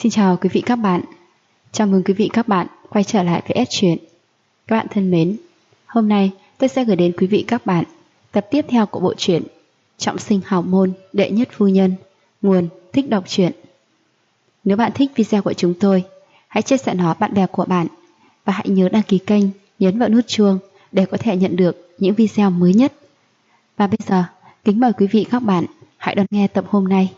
Xin chào quý vị các bạn. Chào mừng quý vị các bạn quay trở lại với S Truyện. Các bạn thân mến, hôm nay tôi sẽ gửi đến quý vị các bạn tập tiếp theo của bộ truyện Trọng sinh hào môn đệ nhất phu nhân, nguồn Thích Đọc Truyện. Nếu bạn thích video của chúng tôi, hãy chia sẻ nó bạn bè của bạn và hãy nhớ đăng ký kênh, nhấn vào nút chuông để có thể nhận được những video mới nhất. Và bây giờ, kính mời quý vị các bạn hãy đón nghe tập hôm nay.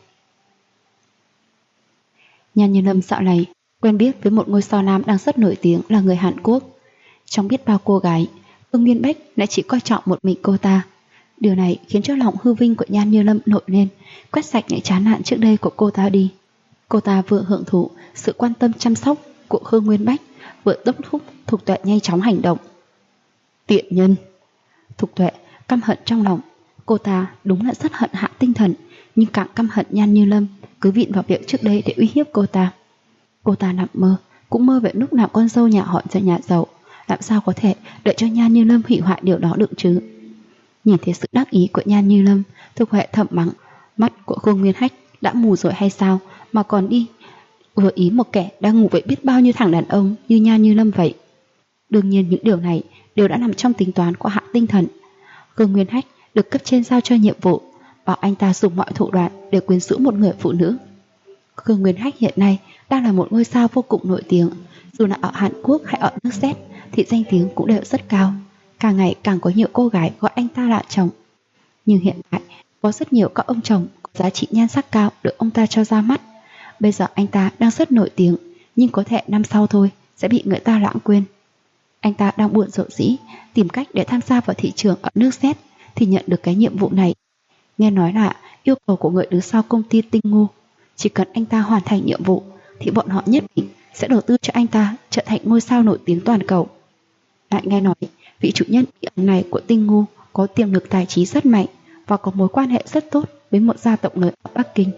Nhan Như Lâm dạo này quen biết với một ngôi sao nam đang rất nổi tiếng là người Hàn Quốc. Trong biết bao cô gái, Ưng Miên Bách lại chỉ coi trọng một mình cô ta. Điều này khiến cho lòng hư vinh của Nhan Như Lâm nổi lên, quét sạch những chán nản trước đây của cô ta đi. Cô ta vừa hưởng thụ sự quan tâm chăm sóc của Khương Nguyên Bách, vừa đốc thúc Thục Tuệ nhanh chóng hành động. Tiện nhân! Thục Tuệ căm hận trong lòng. Cô ta đúng là rất hận Hạ Tinh Thần, nhưng càng căm hận Nhan Như Lâm cứ vịn vào việc trước đây để uy hiếp cô ta. Cô ta nằm mơ, cũng mơ về lúc nào con dâu nhà họ ra nhà giàu, làm sao có thể đợi cho Nhan Như Lâm hủy hoại điều đó được chứ. Nhìn thấy sự đắc ý của Nhan Như Lâm, Thục Huệ thầm mắng, mắt của Khương Nguyên Hách đã mù rồi hay sao mà còn đi vừa ý một kẻ đang ngủ với biết bao nhiêu thằng đàn ông như Nhan Như Lâm vậy. Đương nhiên những điều này đều đã nằm trong tính toán của Hạ Tinh Thần. Khương Nguyên Hách được cấp trên giao cho nhiệm vụ, bảo anh ta dùng mọi thủ đoạn để quyến rũ một người phụ nữ. Khương Nguyên Hách hiện nay đang là một ngôi sao vô cùng nổi tiếng, dù là ở Hàn Quốc hay ở nước Z thì danh tiếng cũng đều rất cao. Càng ngày càng có nhiều cô gái gọi anh ta là chồng. Nhưng hiện tại có rất nhiều các ông chồng có giá trị nhan sắc cao được ông ta cho ra mắt. Bây giờ anh ta đang rất nổi tiếng, nhưng có thể năm sau thôi sẽ bị người ta lãng quên. Anh ta đang buồn rầu rĩ tìm cách để tham gia vào thị trường ở nước Z thì nhận được cái nhiệm vụ này. Nghe nói là yêu cầu của người đứng sau công ty Tinh Ngu, chỉ cần anh ta hoàn thành nhiệm vụ thì bọn họ nhất định sẽ đầu tư cho anh ta trở thành ngôi sao nổi tiếng toàn cầu. Lại nghe nói vị chủ nhân bí ẩn này của Tinh Ngu có tiềm lực tài trí rất mạnh và có mối quan hệ rất tốt với một gia tộc lớn ở Bắc Kinh.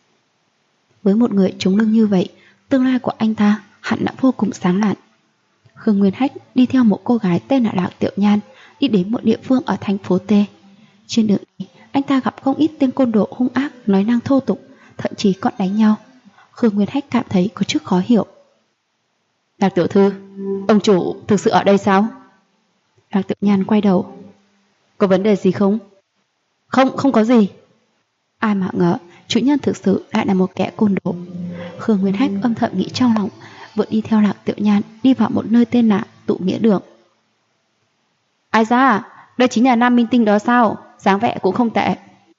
Với một người chống lưng như vậy, tương lai của anh ta hẳn đã vô cùng sáng lạn. Khương Nguyên Hách đi theo một cô gái tên là Lạc Tiểu Nhan đi đến một địa phương ở thành phố T. Trên đường đi, anh ta gặp không ít tên côn đồ hung ác, nói năng thô tục, thậm chí còn đánh nhau. Khương Nguyên Hách cảm thấy có chút khó hiểu. Lạc tiểu thư, ông chủ thực sự ở đây sao? Lạc Tiểu Nhan quay đầu. Có vấn đề gì không? Không có gì. Ai mà ngờ chủ nhân thực sự lại là một kẻ côn đồ. Khương Nguyên Hách âm thầm nghĩ trong lòng, vừa đi theo Lạc Tiểu Nhan đi vào một nơi tên là Tụ Nghĩa Đường. Ai ra, đây chính là nam minh tinh đó sao? Dáng vẻ cũng không tệ.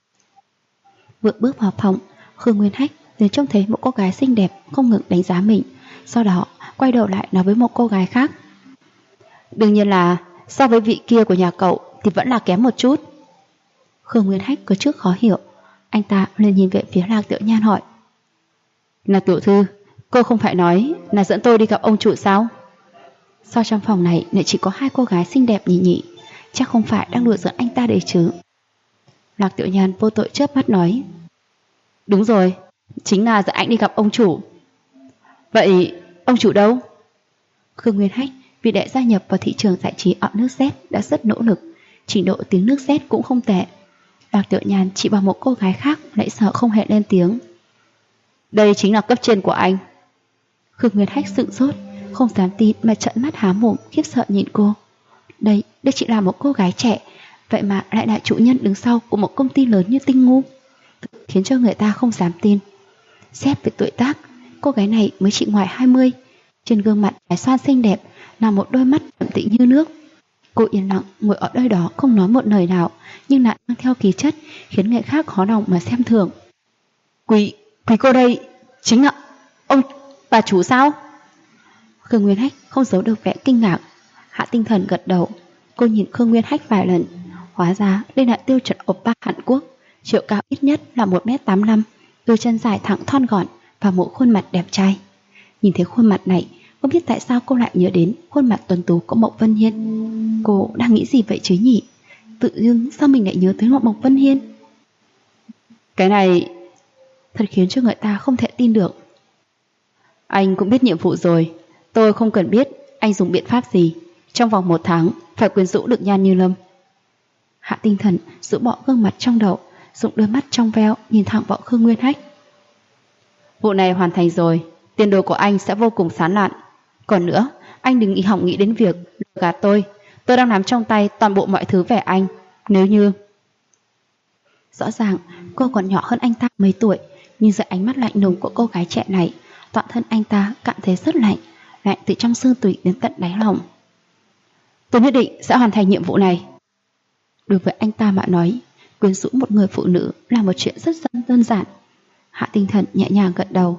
Vừa bước vào phòng, Khương Nguyên Hách liền trông thấy một cô gái xinh đẹp không ngừng đánh giá mình, sau đó quay đầu lại nói với một cô gái khác. Đương nhiên là so với vị kia của nhà cậu thì vẫn là kém một chút. Khương Nguyên Hách có chút khó hiểu, anh ta liền nhìn về phía Lạc Tiểu Nhan hỏi. Lạc tiểu thư, cô không phải nói là dẫn tôi đi gặp ông chủ sao? Sao trong phòng này lại chỉ có hai cô gái xinh đẹp nhỉ nhỉ? Chắc không phải đang đùa giỡn anh ta đấy chứ? Lạc Tiểu Nhan vô tội chớp mắt nói. Đúng rồi, chính là dẫn anh đi gặp ông chủ. Vậy ông chủ đâu? Khương Nguyên Hách vì để gia nhập vào thị trường giải trí ở nước Z đã rất nỗ lực, trình độ tiếng nước Z cũng không tệ. Lạc Tiểu Nhan chỉ bảo một cô gái khác lại sợ không hề lên tiếng. Đây chính là cấp trên của anh. Khương Nguyên Hách sững sốt, không dám tin mà trợn mắt há mồm khiếp sợ nhìn cô. Đây chỉ là một cô gái trẻ, vậy mà lại là chủ nhân đứng sau của một công ty lớn như Tinh Ngu, khiến cho người ta không dám tin. Xét về tuổi tác, cô gái này mới chỉ ngoài 20. Trên gương mặt trái xoan xinh đẹp là một đôi mắt đậm tĩnh như nước. Cô yên lặng ngồi ở nơi đó không nói một lời nào, nhưng lại mang theo khí chất khiến người khác khó lòng mà xem thường. Quý cô đây chính là ông bà chủ sao? Khương Nguyên Hách không giấu được vẻ kinh ngạc. Hạ Tinh Thần gật đầu. Cô nhìn Khương Nguyên Hách vài lần. Hóa ra đây là tiêu chuẩn oppa Hàn Quốc, chiều cao ít nhất là 1m85, đôi chân dài thẳng thon gọn và một khuôn mặt đẹp trai. Nhìn thấy khuôn mặt này, không biết tại sao cô lại nhớ đến khuôn mặt tuấn tú của Mộc Vân Hiên. Cô đang nghĩ gì vậy chứ nhỉ? Tự dưng sao mình lại nhớ tới Mộc Vân Hiên? Cái này thật khiến cho người ta không thể tin được. Anh cũng biết nhiệm vụ rồi. Tôi không cần biết anh dùng biện pháp gì. Trong vòng 1 tháng phải quyến rũ được Nhan Như Lâm. Hạ Tinh Thần rũ bỏ gương mặt trong đầu, dùng đôi mắt trong veo nhìn thẳng vào Khương Nguyên Hách. Vụ này hoàn thành rồi, tiền đồ của anh sẽ vô cùng sáng lạn. Còn nữa, anh đừng nghĩ đến việc lừa gạt tôi. Tôi đang nắm trong tay toàn bộ mọi thứ về anh. Nếu như... Rõ ràng cô còn nhỏ hơn anh ta mấy tuổi, nhưng dưới ánh mắt lạnh lùng của cô gái trẻ này, toàn thân anh ta cảm thấy rất lạnh, lạnh từ trong xương tủy đến tận đáy lòng. Tôi nhất định sẽ hoàn thành nhiệm vụ này. Đối với anh ta mà nói, quyến rũ một người phụ nữ là một chuyện rất đơn giản. Hạ Tinh Thần nhẹ nhàng gật đầu.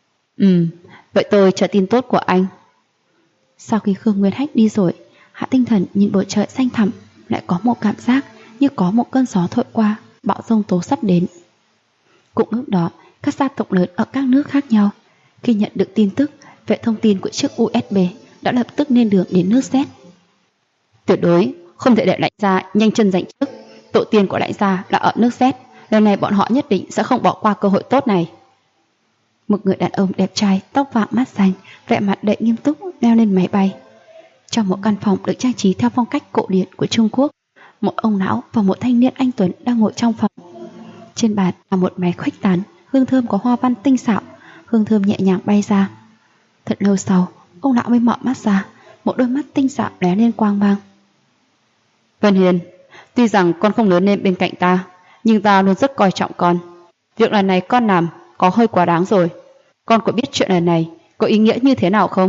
Vậy tôi chờ tin tốt của anh. Sau khi Khương Nguyên Hách đi rồi, Hạ Tinh Thần nhìn bầu trời xanh thẳm, lại có một cảm giác như có một cơn gió thổi qua, bão giông tố sắp đến. Cùng lúc đó, các gia tộc lớn ở các nước khác nhau, khi nhận được tin tức về thông tin của chiếc USB, đã lập tức lên đường đến nước Z. Tuyệt đối không thể để Lãnh gia nhanh chân giành chức. Tổ tiên của Lãnh gia là ở nước Z, lần này bọn họ nhất định sẽ không bỏ qua cơ hội tốt này. Một người đàn ông đẹp trai, tóc vàng mắt xanh, vẻ mặt đầy nghiêm túc leo lên máy bay. Trong một căn phòng được trang trí theo phong cách cổ điển của Trung Quốc, một ông lão và một thanh niên anh tuấn đang ngồi trong phòng. Trên bàn là một máy khuếch tán, hương thơm có hoa văn tinh xảo, hương thơm nhẹ nhàng bay ra. Thật lâu sau, ông lão mới mở mắt ra, một đôi mắt tinh xảo lóe lên quang mang. Vân Hiền, tuy rằng con không lớn lên bên cạnh ta, nhưng ta luôn rất coi trọng con. Việc lần này con làm có hơi quá đáng rồi. Con có biết chuyện lần này có ý nghĩa như thế nào không?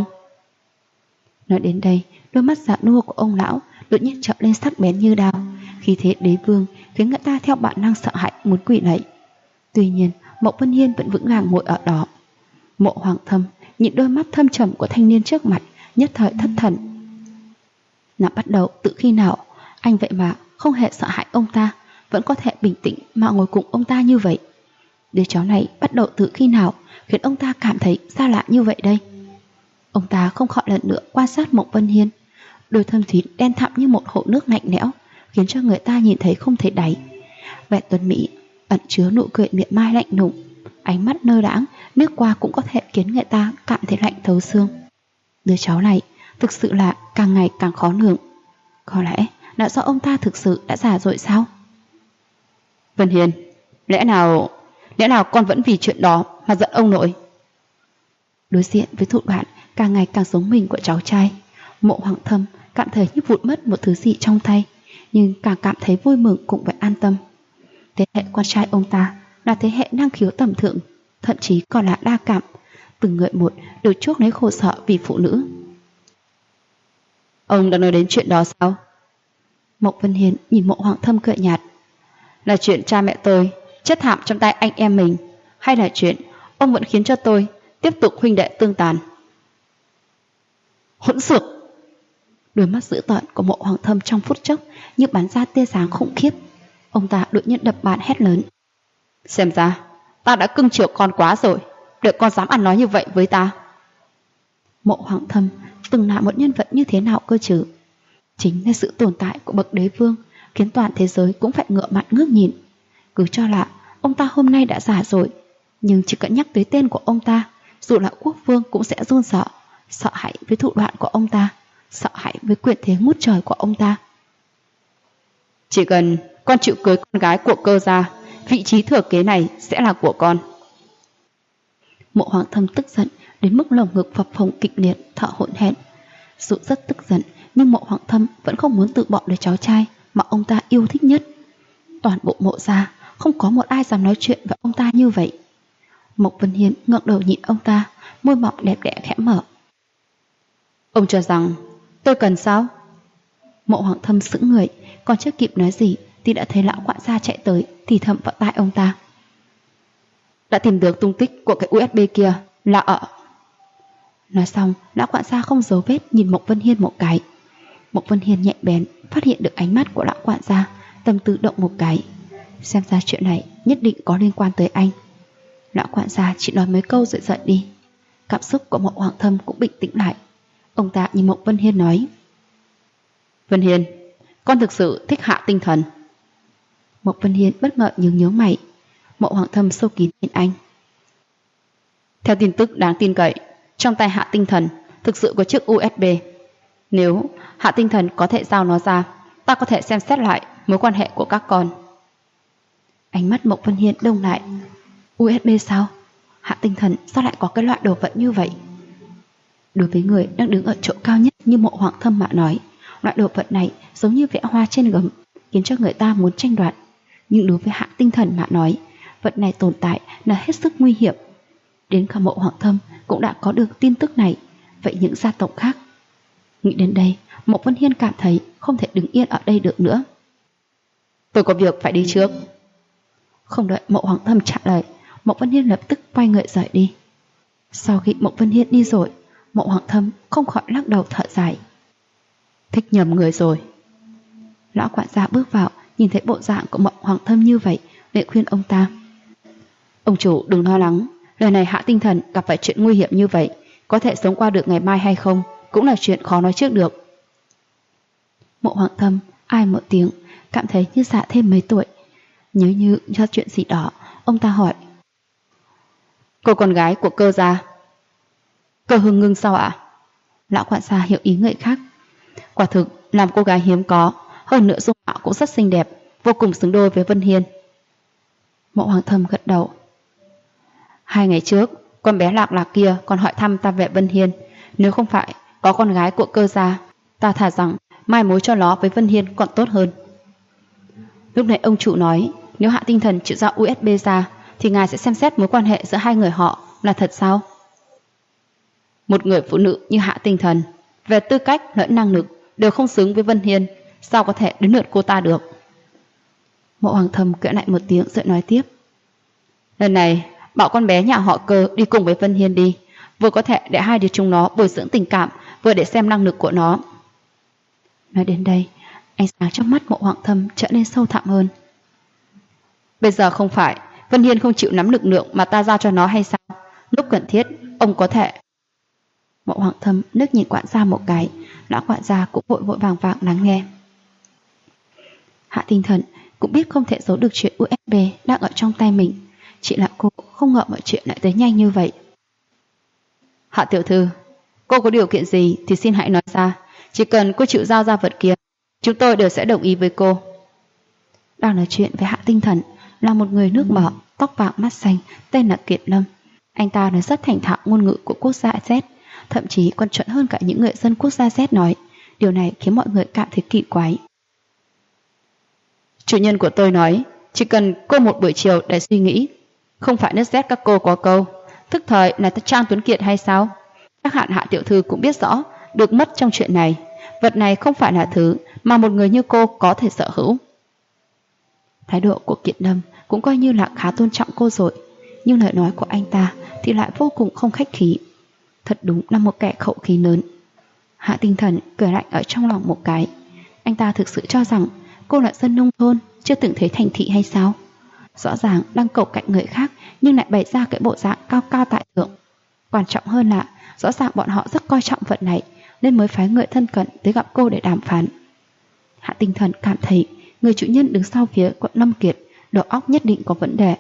Nói đến đây, đôi mắt dạ nua của ông lão đột nhiên trở lên sắc bén như đao, khí thế đế vương khiến người ta theo bản năng sợ hãi muốn quỳ lạy. Tuy nhiên, Mộ Vân Hiên vẫn vững vàng ngồi ở đó. Mộ Hoàng Thâm nhìn đôi mắt thâm trầm của thanh niên trước mặt, nhất thời thất thần. Nào bắt đầu từ khi nào anh vậy mà không hề sợ hãi ông ta, vẫn có thể bình tĩnh mà ngồi cùng ông ta như vậy? Đứa cháu này bắt đầu từ khi nào khiến ông ta cảm thấy xa lạ như vậy đây? Ông ta không khỏi lần nữa quan sát Mộ Vân Hiên, đôi thâm thúy đen thẳm như một hồ nước lạnh lẽo, khiến cho người ta nhìn thấy không thấy đáy. Vẻ tuấn mỹ ẩn chứa nụ cười mỉa mai lạnh lùng, ánh mắt nơ đãng, nước qua cũng có thể khiến người ta cảm thấy lạnh thấu xương. Đứa cháu này thực sự là càng ngày càng khó lường. Có lẽ là do ông ta thực sự đã già rồi sao? Vân Hiền, lẽ nào con vẫn vì chuyện đó mà giận ông nội? Đối diện với thủ đoạn càng ngày càng giống mình của cháu trai, Mộ Hoàng Thâm cảm thấy như vụt mất một thứ gì trong tay, nhưng càng cảm thấy vui mừng cùng với an tâm. Thế hệ con trai ông ta là thế hệ năng khiếu tầm thượng, thậm chí còn là đa cảm, từng người một đều chuốc lấy khổ sở vì phụ nữ. Ông đã nói đến chuyện đó sao? Mộc Vân Hiền nhìn Mộ Hoàng Thâm cười nhạt. Là chuyện cha mẹ tôi chết thảm trong tay anh em mình, hay là chuyện ông vẫn khiến cho tôi tiếp tục huynh đệ tương tàn? Hỗn xược! Đôi mắt dữ tợn của Mộ Hoàng Thâm trong phút chốc như bắn ra tia sáng khủng khiếp. Ông ta đột nhiên đập bàn hét lớn. Xem ra ta đã cưng chiều con quá rồi, để con dám ăn nói như vậy với ta. Mộ Hoàng Thâm từng là một nhân vật như thế nào cơ chứ? Chính là sự tồn tại của bậc đế vương khiến toàn thế giới cũng phải ngựa mặt ngước nhìn. Cứ cho là ông ta hôm nay đã già rồi, nhưng chỉ cần nhắc tới tên của ông ta, dù là quốc vương cũng sẽ run sợ, sợ hãi với thủ đoạn của ông ta, sợ hãi với quyền thế ngút trời của ông ta. Chỉ cần con chịu cưới con gái của Cơ gia, vị trí thừa kế này sẽ là của con. Mộ Hoàng Thâm tức giận đến mức lồng ngực phập phồng kịch liệt, thở hổn hển. Dù rất tức giận, nhưng Mộ Hoàng Thâm vẫn không muốn từ bỏ đứa cháu trai mà ông ta yêu thích nhất. Toàn bộ Mộ gia không có một ai dám nói chuyện với ông ta như vậy. Mộc Vân Hiên ngẩng đầu nhìn ông ta, môi mỏng đẹp đẽ khẽ mở. Ông cho rằng tôi cần sao? Mộ Hoàng Thâm sững người, còn chưa kịp nói gì thì đã thấy lão quản gia chạy tới, thì thầm vào tai ông ta. Đã tìm được tung tích của cái USB kia là ở... Nói xong, lão quản gia không giấu vết nhìn Mộc Vân Hiên một cái. Mộc Vân Hiên nhạy bén phát hiện được ánh mắt của lão quản gia, tâm tư động một cái. Xem ra chuyện này nhất định có liên quan tới anh. Lão quản gia chỉ nói mấy câu rồi giận đi. Cảm xúc của Mộ Hoàng Thâm cũng bình tĩnh lại. Ông ta nhìn Mộc Vân Hiên nói. Vân Hiên, con thực sự thích Hạ Tinh Thần. Mộc Vân Hiên bất ngờ nhướng mày. Mộ Hoàng Thâm sâu kín nhìn anh. Theo tin tức đáng tin cậy, trong tay Hạ Tinh Thần thực sự có chiếc USB. Nếu Hạ Tinh Thần có thể giao nó ra, ta có thể xem xét lại mối quan hệ của các con. Ánh mắt Mộc Vân Hiên đông lại. USB sao? Hạ Tinh Thần sao lại có cái loại đồ vật như vậy? Đối với người đang đứng ở chỗ cao nhất như Mộ Hoàng Thâm mà nói, loại đồ vật này giống như vẽ hoa trên gấm, khiến cho người ta muốn tranh đoạt. Nhưng đối với Hạ Tinh Thần mà nói, vật này tồn tại là hết sức nguy hiểm. Đến cả Mộ Hoàng Thâm cũng đã có được tin tức này, vậy những gia tộc khác? Nghĩ đến đây, Mộ Vân Hiên cảm thấy không thể đứng yên ở đây được nữa. Tôi có việc phải đi trước. Không đợi Mộ Hoàng Thâm trả lời, Mộ Vân Hiên lập tức quay người rời đi. Sau khi Mộ Vân Hiên đi rồi, Mộ Hoàng Thâm không khỏi lắc đầu thở dài. Thích nhầm người rồi. Lão quản gia bước vào, nhìn thấy bộ dạng của Mộ Hoàng Thâm như vậy, liền khuyên ông ta. Ông chủ đừng lo lắng, lần này Hạ Tinh Thần gặp phải chuyện nguy hiểm như vậy, có thể sống qua được ngày mai hay không cũng là chuyện khó nói trước được. Mộ Hoàng Thâm ai một tiếng, cảm thấy như già thêm mấy tuổi. Nhớ như cho chuyện gì đó, ông ta hỏi. Cô con gái của Cơ gia? Cơ Hưng Ngưng sao ạ? Lão quản gia hiểu ý người khác. Quả thực làm cô gái hiếm có, hơn nữa dung mạo cũng rất xinh đẹp, vô cùng xứng đôi với Vân Hiên. Mộ Hoàng Thâm gật đầu. 2 ngày trước, con bé Lạc Lạc kia còn hỏi thăm ta về Vân Hiên. Nếu không phải có con gái của Cơ gia, ta thà rằng mai mối cho nó với Vân Hiên còn tốt hơn. Lúc này ông chủ nói, nếu Hạ Tinh Thần chịu giao USB ra, thì ngài sẽ xem xét mối quan hệ giữa hai người họ là thật sao? Một người phụ nữ như Hạ Tinh Thần, về tư cách lẫn năng lực đều không xứng với Vân Hiên, sao có thể đến lượt cô ta được? Mộ Hoàng Thâm cười lại một tiếng rồi nói tiếp. Lần này bảo con bé nhà họ Cơ đi cùng với Vân Hiên đi, vừa có thể để hai đứa chúng nó bồi dưỡng tình cảm, vừa để xem năng lực của nó. Nói đến đây, ánh sáng trong mắt Mộ Hoàng Thâm trở nên sâu thẳm hơn. Bây giờ không phải Vân Hiên không chịu nắm lực lượng mà ta giao cho nó hay sao? Lúc cần thiết, ông có thể. Mộ Hoàng Thâm nước nhìn quản gia một cái, lão quản gia cũng vội vội vàng vàng lắng nghe. Hạ Tinh Thần cũng biết không thể giấu được chuyện USB đang ở trong tay mình, chỉ là cô không ngờ mọi chuyện lại tới nhanh như vậy. Hạ tiểu thư, cô có điều kiện gì thì xin hãy nói ra, chỉ cần cô chịu giao ra vật kia, chúng tôi đều sẽ đồng ý với cô. Đang nói chuyện với Hạ Tinh Thần là một người nước mở, tóc vàng mắt xanh, tên là Kiệt Lâm. Anh ta nói rất thành thạo ngôn ngữ của quốc gia Z, thậm chí còn chuẩn hơn cả những người dân quốc gia Z nói. Điều này khiến mọi người cảm thấy kỳ quái. Chủ nhân của tôi nói, chỉ cần cô một buổi chiều để suy nghĩ. Không phải nước Z các cô có câu, thức thời là Trang Tuấn Kiệt hay sao? Chắc hẳn Hạ tiểu thư cũng biết rõ, được mất trong chuyện này. Vật này không phải là thứ mà một người như cô có thể sở hữu. Thái độ của Kiệt Lâm cũng coi như là khá tôn trọng cô rồi, nhưng lời nói của anh ta thì lại vô cùng không khách khí. Thật đúng là một kẻ khẩu khí lớn. Hạ Tinh Thần cười lạnh ở trong lòng một cái. Anh ta thực sự cho rằng cô là dân nông thôn, chưa từng thấy thành thị hay sao? Rõ ràng đang cầu cạnh người khác, nhưng lại bày ra cái bộ dạng cao cao tại thượng. Quan trọng hơn là rõ ràng bọn họ rất coi trọng vật này, nên mới phái người thân cận tới gặp cô để đàm phán. Hạ Tinh Thần cảm thấy người chủ nhân đứng sau phía quận Lâm Kiệt đầu óc nhất định có vấn đề.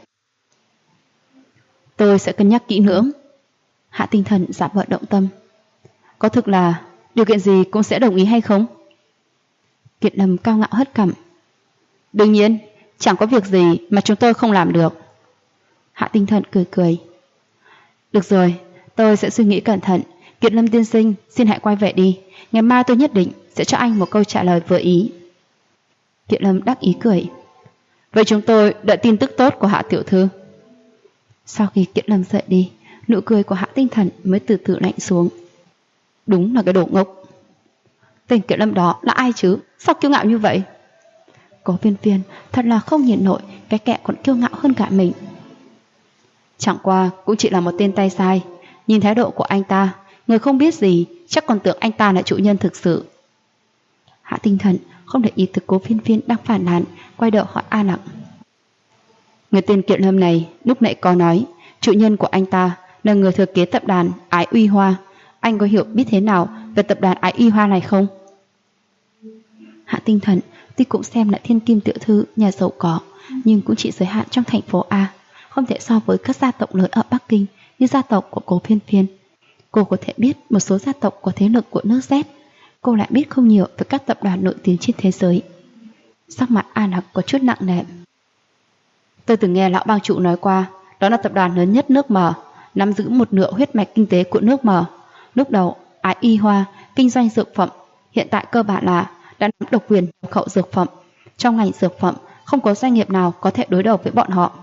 Tôi sẽ cân nhắc kỹ lưỡng. Hạ Tinh Thần giả vờ động tâm. Có thực là điều kiện gì cũng sẽ đồng ý hay không? Kiệt Lâm cao ngạo hất cằm. Đương nhiên, chẳng có việc gì mà chúng tôi không làm được. Hạ Tinh Thần cười cười. Được rồi, tôi sẽ suy nghĩ cẩn thận. Kiệt Lâm tiên sinh, xin hãy quay về đi. Ngày mai tôi nhất định sẽ cho anh một câu trả lời vừa ý. Kiệt Lâm đắc ý cười. Vậy chúng tôi đợi tin tức tốt của Hạ tiểu thư. Sau khi Kiệt Lâm rời đi, nụ cười của Hạ Tinh Thần mới từ từ lạnh xuống. Đúng là cái đồ ngốc. Tên Kiệt Lâm đó là ai chứ? Sao kiêu ngạo như vậy? Cố Viên Viên thật là không nhìn nổi cái kẻ còn kiêu ngạo hơn cả mình. Chẳng qua cũng chỉ là một tên tay sai. Nhìn thái độ của anh ta, người không biết gì chắc còn tưởng anh ta là chủ nhân thực sự. Hạ Tinh Thần không để ý tới Cố Viên Viên đang phản nàn, quay đầu hỏi A Nặc. Người tên Kiệt Lâm này lúc nãy có nói chủ nhân của anh ta là người thừa kế tập đoàn Ái Uy Hoa. Anh có hiểu biết thế nào về tập đoàn Ái Uy Hoa này không? Hạ Tinh Thần tuy cũng xem là thiên kim tiểu thư nhà giàu có, nhưng cũng chỉ giới hạn trong thành phố A, không thể so với các gia tộc lớn ở Bắc Kinh như gia tộc của Cố Viên Viên. Cô có thể biết một số gia tộc có thế lực của nước Z, cô lại biết không nhiều về các tập đoàn nổi tiếng trên thế giới. Sắc mặt A Nặc có chút nặng nề. Tôi từng nghe lão bang chủ nói qua, đó là tập đoàn lớn nhất nước M, nắm giữ một nửa huyết mạch kinh tế của nước Mở. Lúc đầu, Ái Y Hoa kinh doanh dược phẩm, hiện tại cơ bản là đã nắm độc quyền nhập khẩu dược phẩm. Trong ngành dược phẩm, không có doanh nghiệp nào có thể đối đầu với bọn họ.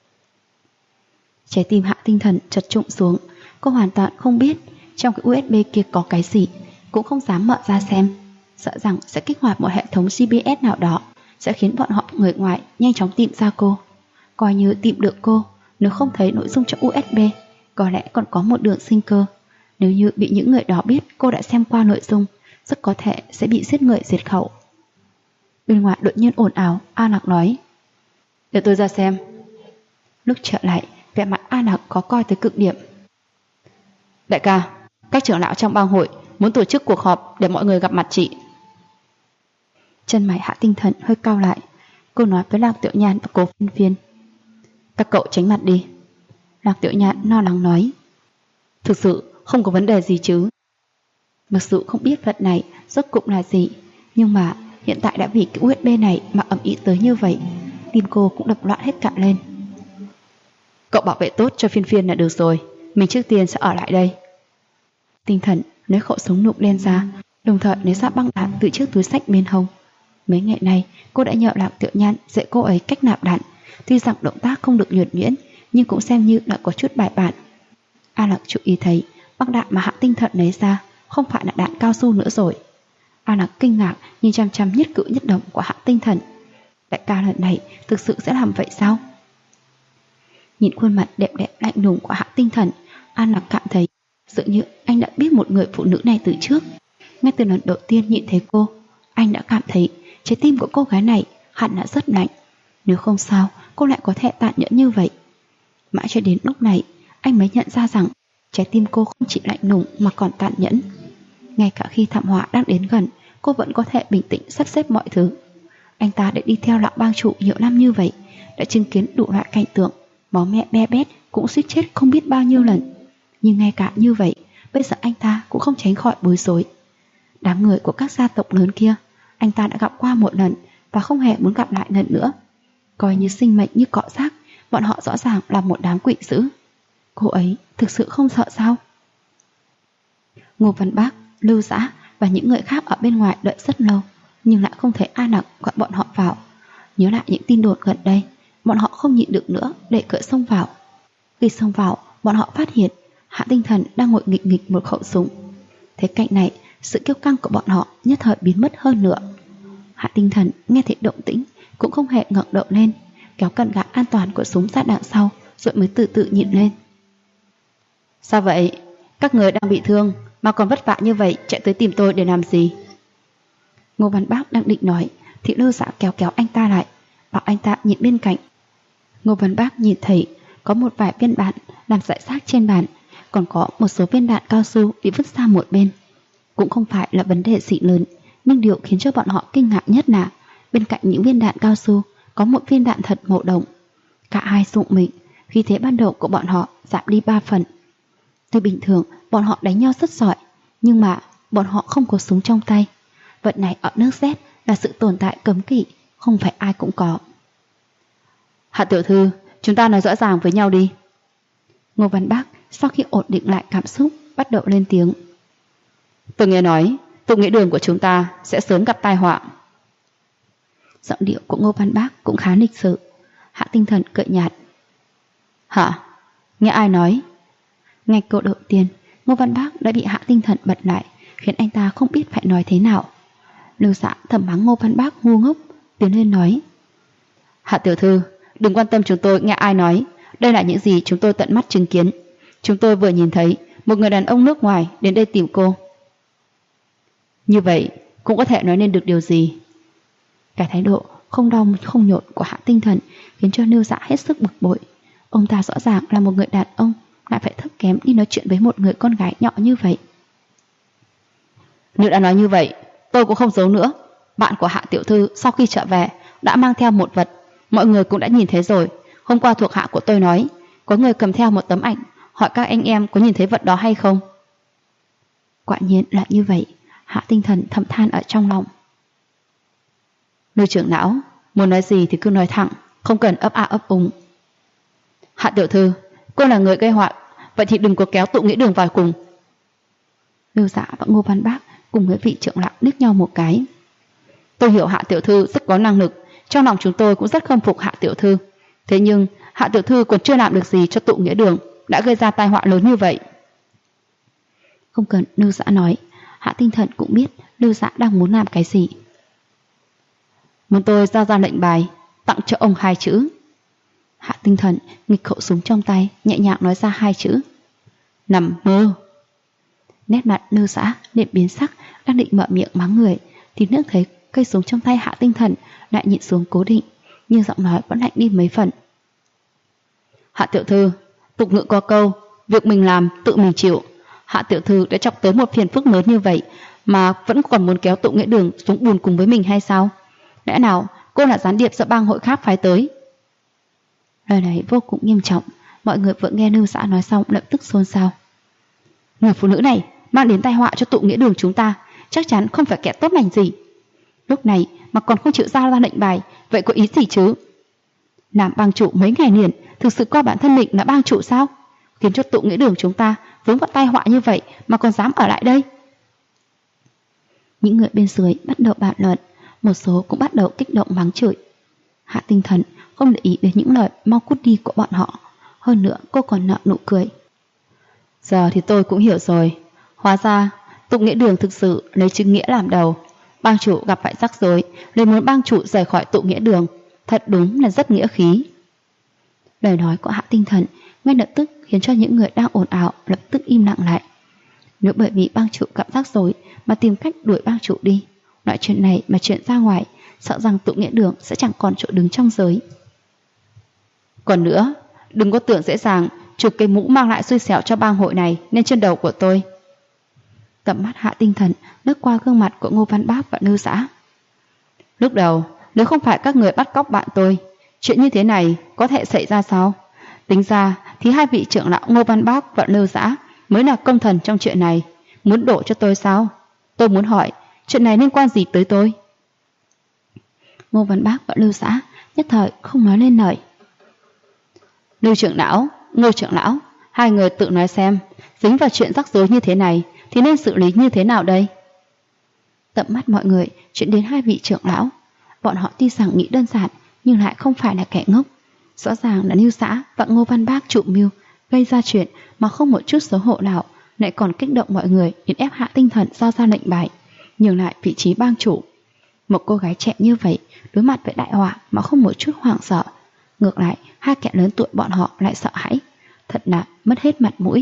Trái tim Hạ Tinh Thần chật trụng xuống. Cô hoàn toàn không biết trong cái USB kia có cái gì, cũng không dám mở ra xem, sợ rằng sẽ kích hoạt một hệ thống GPS nào đó, sẽ khiến bọn họ người ngoài nhanh chóng tìm ra cô. Coi như tìm được cô, nếu không thấy nội dung trong USB, có lẽ còn có một đường sinh cơ. Nếu như bị những người đó biết cô đã xem qua nội dung, rất có thể sẽ bị giết người diệt khẩu. Bên ngoài đột nhiên ồn ào, A Nặc nói: "Để tôi ra xem." Lúc trở lại, vẻ mặt A Nặc có coi tới cực điểm. "Đại ca, các trưởng lão trong bang hội muốn tổ chức cuộc họp để mọi người gặp mặt chị." Chân mày Hạ Tinh Thần hơi cau lại. Cô nói với Lạc Tiểu Nhan và Cố Phiên Phiên: "Các cậu tránh mặt đi." Lạc Tiểu Nhan lo lắng nói: "Thực sự không có vấn đề gì chứ?" Mặc dù không biết vật này rốt cuộc là gì, nhưng mà hiện tại đã vì cái USB này mà ầm ĩ tới như vậy, tim cô cũng đập loạn hết cả lên. "Cậu bảo vệ tốt cho Phiên Phiên là được rồi, mình trước tiên sẽ ở lại đây." Tinh Thần lấy khẩu súng nục lên ra, đồng thời lấy ra băng đạn từ chiếc túi xách bên hông. Mấy ngày nay cô đã nhờ Lạc Tiểu Nhan dạy cô ấy cách nạp đạn, tuy rằng động tác không được nhuần nhuyễn nhưng cũng xem như đã có chút bài bản. A Lạc chú ý thấy băng đạn mà Hạ Tinh Thần lấy ra không phải là đạn cao su nữa rồi. A Lạc kinh ngạc nhìn chăm chăm nhất cử nhất động của Hạ Tinh Thần. Đại ca lần này thực sự sẽ làm vậy sao? Nhìn khuôn mặt đẹp đẽ lạnh lùng của Hạ Tinh Thần, A Lạc cảm thấy dường như anh đã biết một người phụ nữ này từ trước. Ngay từ lần đầu tiên nhìn thấy cô, anh đã cảm thấy trái tim của cô gái này hẳn là rất lạnh. Nếu không sao cô lại có thể tàn nhẫn như vậy. Mãi cho đến lúc này anh mới nhận ra rằng trái tim cô không chỉ lạnh lùng mà còn tàn nhẫn. Ngay cả khi thảm họa đang đến gần, cô vẫn có thể bình tĩnh sắp xếp mọi thứ. Anh ta đã đi theo lão bang chủ nhiều năm như vậy, đã chứng kiến đủ loại cảnh tượng, máu me be bét cũng suýt chết không biết bao nhiêu lần. Nhưng ngay cả như vậy, bây giờ anh ta cũng không tránh khỏi bối rối. Đám người của các gia tộc lớn kia, anh ta đã gặp qua một lần và không hề muốn gặp lại lần nữa. Coi như sinh mệnh như cọ rác, bọn họ rõ ràng là một đám quỷ dữ. Cô ấy thực sự không sợ sao? Ngô Văn Bác, Lưu Dã và những người khác ở bên ngoài đợi rất lâu, nhưng lại không thấy A Nặc gọi bọn họ vào. Nhớ lại những tin đồn gần đây, bọn họ không nhịn được nữa để cởi xông vào. Khi xông vào, bọn họ phát hiện Hạ Tinh Thần đang ngồi nghịch nghịch một khẩu súng. Thế cạnh này, sự kiêu căng của bọn họ nhất thời biến mất hơn nữa. Hạ Tinh Thần nghe thấy động tĩnh cũng không hề ngẩng đầu lên, kéo cần gạt an toàn của súng ra đằng sau rồi mới từ từ nhìn lên. "Sao vậy? Các người đang bị thương mà còn vất vả như vậy chạy tới tìm tôi để làm gì?" Ngô Văn Bác đang định nói thì Lưu Dã kéo anh ta lại, bảo anh ta nhìn bên cạnh. Ngô Văn Bác nhìn thấy có một vài viên đạn nằm rải rác trên bàn, còn có một số viên đạn cao su bị vứt sang một bên. Cũng không phải là vấn đề gì lớn, nhưng điều khiến cho bọn họ kinh ngạc nhất là bên cạnh những viên đạn cao su có một viên đạn thật màu đồng. Cả hai rụng mình, khí thế ban đầu của bọn họ giảm đi 3 phần. Tuy bình thường bọn họ đánh nhau rất giỏi, nhưng mà bọn họ không có súng trong tay. Vật này ở nước Z là sự tồn tại cấm kỵ, không phải ai cũng có. "Hạ tiểu thư, chúng ta nói rõ ràng với nhau đi." Ngô Văn Bác sau khi ổn định lại cảm xúc bắt đầu lên tiếng. "Tôi nghe nói tụng nghĩa đường của chúng ta sẽ sớm gặp tai họa." Giọng điệu của Ngô Văn Bác cũng khá lịch sự. Hạ Tinh Thần cười nhạt. "Hả? Nghe ai nói?" Ngay câu đầu tiên, Ngô Văn Bác đã bị Hạ Tinh Thần bật lại, khiến anh ta không biết phải nói thế nào. Lưu Dã thầm mắng Ngô Văn Bác ngu ngốc, tiến lên nói: "Hạ tiểu thư, đừng quan tâm chúng tôi nghe ai nói, đây là những gì chúng tôi tận mắt chứng kiến. Chúng tôi vừa nhìn thấy một người đàn ông nước ngoài đến đây tìm cô." "Như vậy cũng có thể nói nên được điều gì?" Cái thái độ không đau không nhột của Hạ Tinh Thần khiến cho Lưu Dã hết sức bực bội. Ông ta rõ ràng là một người đàn ông, lại phải thấp kém đi nói chuyện với một người con gái nhỏ như vậy. "Nếu đã nói như vậy, tôi cũng không giấu nữa. Bạn của Hạ tiểu thư sau khi trở về đã mang theo một vật, mọi người cũng đã nhìn thấy rồi. Hôm qua thuộc hạ của tôi nói có người cầm theo một tấm ảnh, hỏi các anh em có nhìn thấy vật đó hay không." Quả nhiên là như vậy. Hạ Tinh Thần thầm than ở trong lòng. "Lưu trưởng lão, muốn nói gì thì cứ nói thẳng, không cần ấp a ấp úng." "Hạ tiểu thư, cô là người gây họa vậy thì đừng có kéo Tụ Nghĩa Đường vào cùng. Lưu Dã và Ngô Văn Bác cùng với vị trưởng lão liếc nhau một cái. Tôi hiểu Hạ tiểu thư rất có năng lực, trong lòng chúng tôi cũng rất khâm phục Hạ tiểu thư. Thế nhưng Hạ tiểu thư còn chưa làm được gì cho Tụ Nghĩa Đường, đã gây ra tai họa lớn như vậy. Không cần Lưu Dã nói, Hạ Tinh Thần cũng biết Lưu Dã đang muốn làm cái gì. Muốn tôi giao ra lệnh bài, tặng cho ông 2 chữ. Hạ Tinh Thần nghịch khẩu súng trong tay, nhẹ nhàng nói ra 2 chữ. Nằm mơ. Nét mặt Lưu Dã liền biến sắc, đang định mở miệng mắng người, thì nước thấy cây súng trong tay Hạ Tinh Thần lại nhịn xuống cố định, nhưng giọng nói vẫn lạnh đi mấy phần. Hạ tiểu thư, tục ngữ có câu, việc mình làm tự mình chịu. Hạ tiểu thư đã chọc tới một phiền phức lớn như vậy mà vẫn còn muốn kéo Tụ Nghĩa Đường xuống bùn cùng với mình hay sao? Lẽ nào cô là gián điệp do bang hội khác phái tới? Lời này vô cùng nghiêm trọng, mọi người vừa nghe Lưu Dã nói xong lập tức xôn xao. Người phụ nữ này mang đến tai họa cho Tụ Nghĩa Đường chúng ta, chắc chắn không phải kẻ tốt lành gì. Lúc này mà còn không chịu ra lệnh bài, vậy có ý gì chứ? Làm bang chủ mấy ngày liền, thực sự coi bản thân mình là bang chủ sao? Khiến cho Tụ Nghĩa Đường chúng ta vướng vào tai họa như vậy mà còn dám ở lại đây? Những người bên dưới bắt đầu bàn luận, một số cũng bắt đầu kích động mắng chửi. Hạ Tinh Thần không để ý đến những lời mau cút đi của bọn họ, hơn nữa cô còn nở nụ cười. Giờ thì tôi cũng hiểu rồi, hóa ra Tụ Nghĩa Đường thực sự lấy chữ nghĩa làm đầu. Bang chủ gặp phải rắc rối nên muốn bang chủ rời khỏi Tụ Nghĩa Đường, thật đúng là rất nghĩa khí. Lời nói của Hạ Tinh Thần ngay lập tức khiến cho những người đang ồn ào lập tức im lặng lại. Nếu bởi vì bang chủ gặp rắc rối mà tìm cách đuổi bang chủ đi, loại chuyện này mà chuyện ra ngoài, sợ rằng Tụ Nghĩa Đường sẽ chẳng còn chỗ đứng trong giới. Còn nữa, đừng có tưởng dễ dàng chụp cây mũ mang lại xui xẻo cho bang hội này lên trên đầu của tôi. Tầm mắt Hạ Tinh Thần lướt qua gương mặt của Ngô Văn Bác và Lưu Dã. Lúc đầu, nếu không phải các người bắt cóc bạn tôi, chuyện như thế này có thể xảy ra sao? Tính ra thì 2 vị trưởng lão Ngô Văn Bác và Lưu Dã mới là công thần trong chuyện này, muốn đổ cho tôi sao? Tôi muốn hỏi, chuyện này liên quan gì tới tôi? Ngô Văn Bác và Lưu Dã nhất thời không nói lên lời. Lưu trưởng lão, Ngô trưởng lão, 2 người tự nói xem, dính vào chuyện rắc rối như thế này thì nên xử lý như thế nào đây? Tầm mắt mọi người chuyển đến 2 vị trưởng lão. Bọn họ tuy rằng nghĩ đơn giản nhưng lại không phải là kẻ ngốc. Rõ ràng là Lưu Dã và Ngô Văn Bác chủ mưu gây ra chuyện mà không một chút xấu hổ nào, lại còn kích động mọi người đến ép Hạ Tinh Thần giao ra lệnh bài, nhường lại vị trí bang chủ. Một cô gái trẻ như vậy đối mặt với đại họa mà không một chút hoảng sợ, ngược lại 2 kẻ lớn tuổi bọn họ lại sợ hãi, thật là mất hết mặt mũi.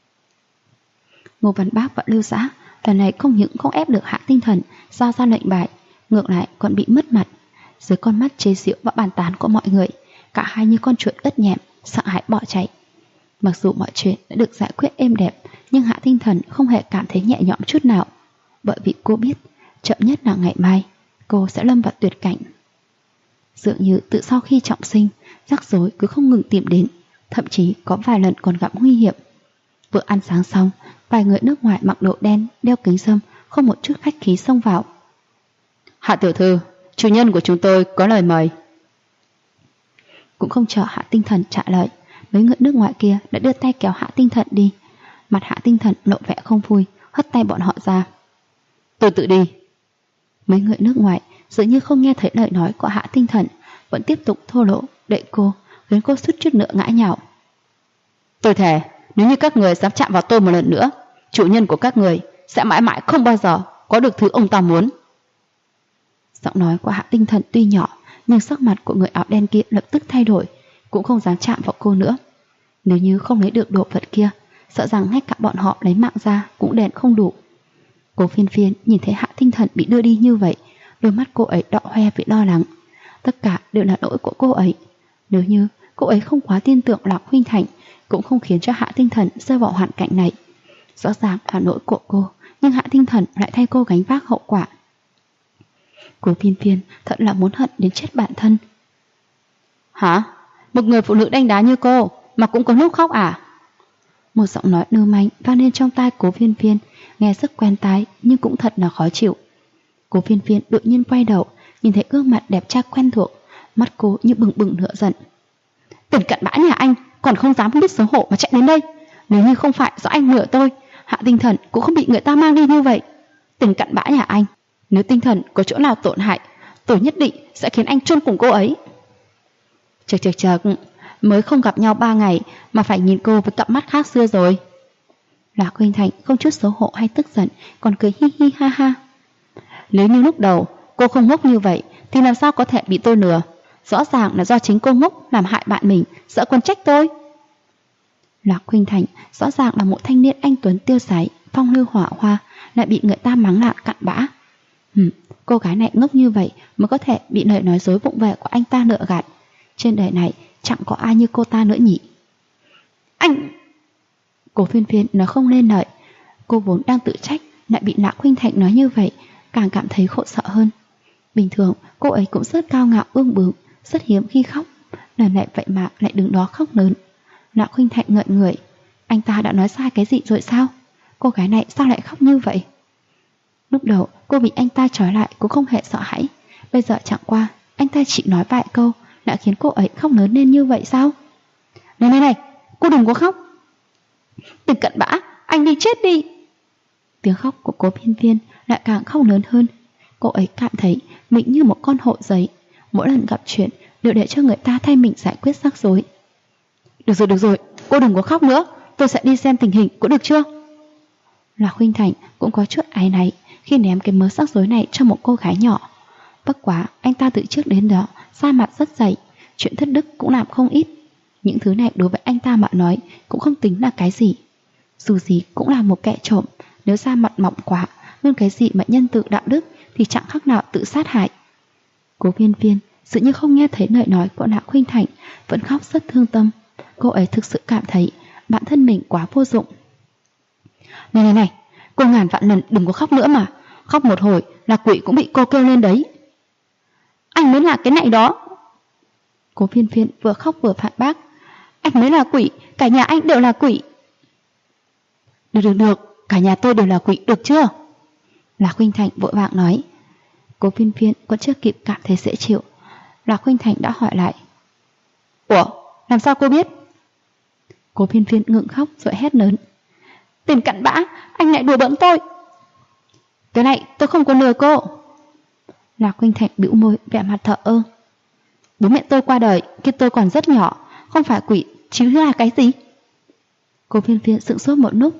Ngô Văn Bác và Lưu Dã lần này không những không ép được Hạ Tinh Thần giao ra lệnh bài, ngược lại còn bị mất mặt. Dưới con mắt chế giễu và bàn tán của mọi người, cả hai như con chuột ớt nhẹm, sợ hãi bỏ chạy. Mặc dù mọi chuyện đã được giải quyết êm đẹp, nhưng Hạ Tinh Thần không hề cảm thấy nhẹ nhõm chút nào, bởi vì cô biết chậm nhất là ngày mai cô sẽ lâm vào tuyệt cảnh. Dường như từ sau khi trọng sinh, rắc rối cứ không ngừng tìm đến, thậm chí có vài lần còn gặp nguy hiểm. Vừa ăn sáng xong, vài người nước ngoài mặc đồ đen, đeo kính râm, không một chút khách khí xông vào. Hạ tiểu thư, chủ nhân của chúng tôi có lời mời. Cũng không chờ Hạ Tinh Thần trả lời, mấy người nước ngoài kia đã đưa tay kéo Hạ Tinh Thần đi. Mặt Hạ Tinh Thần lộ vẻ không vui, hất tay bọn họ ra. Tôi tự đi. Mấy người nước ngoài dường như không nghe thấy lời nói của Hạ Tinh Thần, vẫn tiếp tục thô lỗ đẩy cô, khiến cô suýt chút nữa ngã nhào. Tôi thề, nếu như các người dám chạm vào tôi một lần nữa, chủ nhân của các người sẽ mãi mãi không bao giờ có được thứ ông ta muốn. Giọng nói của Hạ Tinh Thần tuy nhỏ, nhưng sắc mặt của người áo đen kia lập tức thay đổi, cũng không dám chạm vào cô nữa. Nếu như không lấy được đồ vật kia, sợ rằng ngay cả bọn họ lấy mạng ra cũng đền không đủ. Cố Phiên Phiên nhìn thấy Hạ Tinh Thần bị đưa đi như vậy, đôi mắt cô ấy đỏ hoe vì lo lắng. Tất cả đều là lỗi của cô ấy. Nếu như cô ấy không quá tin tưởng Lạc Huynh Thành, cũng không khiến cho Hạ Tinh Thần rơi vào hoàn cảnh này. Rõ ràng là lỗi của cô, nhưng Hạ Tinh Thần lại thay cô gánh vác hậu quả. Cố Phiên Phiên thật là muốn hận đến chết bản thân. Hả? Một người phụ nữ đánh đá như cô mà cũng có lúc khóc à? Một giọng nói nơ manh vang lên trong tai Cố Phiên Phiên, nghe rất quen tai nhưng cũng thật là khó chịu. Cố Phiên Phiên đột nhiên quay đầu, nhìn thấy gương mặt đẹp trai quen thuộc, mắt cô như bừng bừng lửa giận. Tên cặn bã nhà anh còn không dám biết xấu hổ mà chạy đến đây, Nếu như không phải do anh lừa tôi, Hạ Tinh Thần cũng không bị người ta mang đi như vậy. Tình cặn bã nhà anh, nếu Tinh Thần có chỗ nào tổn hại, tôi nhất định sẽ khiến anh chôn cùng cô ấy. Chật, mới không gặp nhau 3 ngày mà phải nhìn cô với cặp mắt khác xưa rồi. Lạc Khuynh Thành không chút xấu hổ hay tức giận, còn cười hi hi ha ha. Nếu như lúc đầu cô không ngốc như vậy thì làm sao có thể bị tôi lừa? Rõ ràng là do chính cô ngốc làm hại bạn mình, sợ còn trách tôi. Lạc Khuynh Thành rõ ràng là một thanh niên anh tuấn tiêu sái, phong lưu hỏa hoa, lại bị người ta mắng là cặn bã. Cô gái này ngốc như vậy mới có thể bị lời nói dối vụng về của anh ta lừa gạt. Trên đời này chẳng có ai như cô ta nữa nhỉ. Anh... Cố Phiên Phiên nói không lên lời. Cô vốn đang tự trách, lại bị Lạc Khuynh Thành nói như vậy, càng cảm thấy khổ sợ hơn. Bình thường cô ấy cũng rất cao ngạo ương bướng, rất hiếm khi khóc. Lần này vậy mà lại đứng đó khóc lớn. Lạc Khuynh Thành ngợn người. Anh ta đã nói sai cái gì rồi sao? Cô gái này sao lại khóc như vậy? Lúc đầu cô bị anh ta trói lại cũng không hề sợ hãi. Bây giờ chẳng qua anh ta chỉ nói vài câu đã khiến cô ấy khóc lớn lên như vậy sao? Này, cô đừng có khóc. Tình cặn bã, anh đi chết đi. Tiếng khóc của Cố Phiên Phiên lại càng khóc lớn hơn. Cô ấy cảm thấy mình như một con hổ giấy, mỗi lần gặp chuyện đều để cho người ta thay mình giải quyết rắc rối. Được rồi, cô đừng có khóc nữa, tôi sẽ đi xem tình hình, có được chưa? Lạc Khuynh Thành cũng có chút áy náy khi ném cái mớ rắc rối này cho một cô gái nhỏ. Bất quá anh ta từ trước đến đó da mặt rất dày, chuyện thất đức cũng làm không ít. Những thứ này đối với anh ta mà nói cũng không tính là cái gì. Dù gì cũng là một kẻ trộm, nếu da mặt mỏng quá, luôn cái gì mà nhân từ đạo đức thì chẳng khác nào tự sát hại. Cố Phiên Phiên dường như không nghe thấy lời nói của Lạc Khuynh Thành, vẫn khóc rất thương tâm. Cô ấy thực sự cảm thấy bản thân mình quá vô dụng. Này, cô ngàn vạn lần đừng có khóc nữa mà. Khóc một hồi là quỷ cũng bị cô kêu lên đấy. Anh mới là cái này đó. Cố Phiên Phiên vừa khóc vừa phản bác. Anh mới là quỷ, cả nhà anh đều là quỷ. Được, cả nhà tôi đều là quỷ, được chưa? Lạc Khuynh Thành vội vàng nói. Cố Phiên Phiên còn chưa kịp cảm thấy dễ chịu, Lạc Khuynh Thành đã hỏi lại. Ủa, làm sao cô biết? Cố Phiên Phiên ngượng khóc rồi hét lớn. Tình cặn bã, anh lại đùa bỡn tôi. Cái này tôi không có lừa cô. Lạc Khuynh Thành bĩu môi vẻ mặt thờ ơ. Bố mẹ tôi qua đời khi tôi còn rất nhỏ, không phải quỷ chứ là cái gì? Cố Phiên Phiên sững sốt một lúc.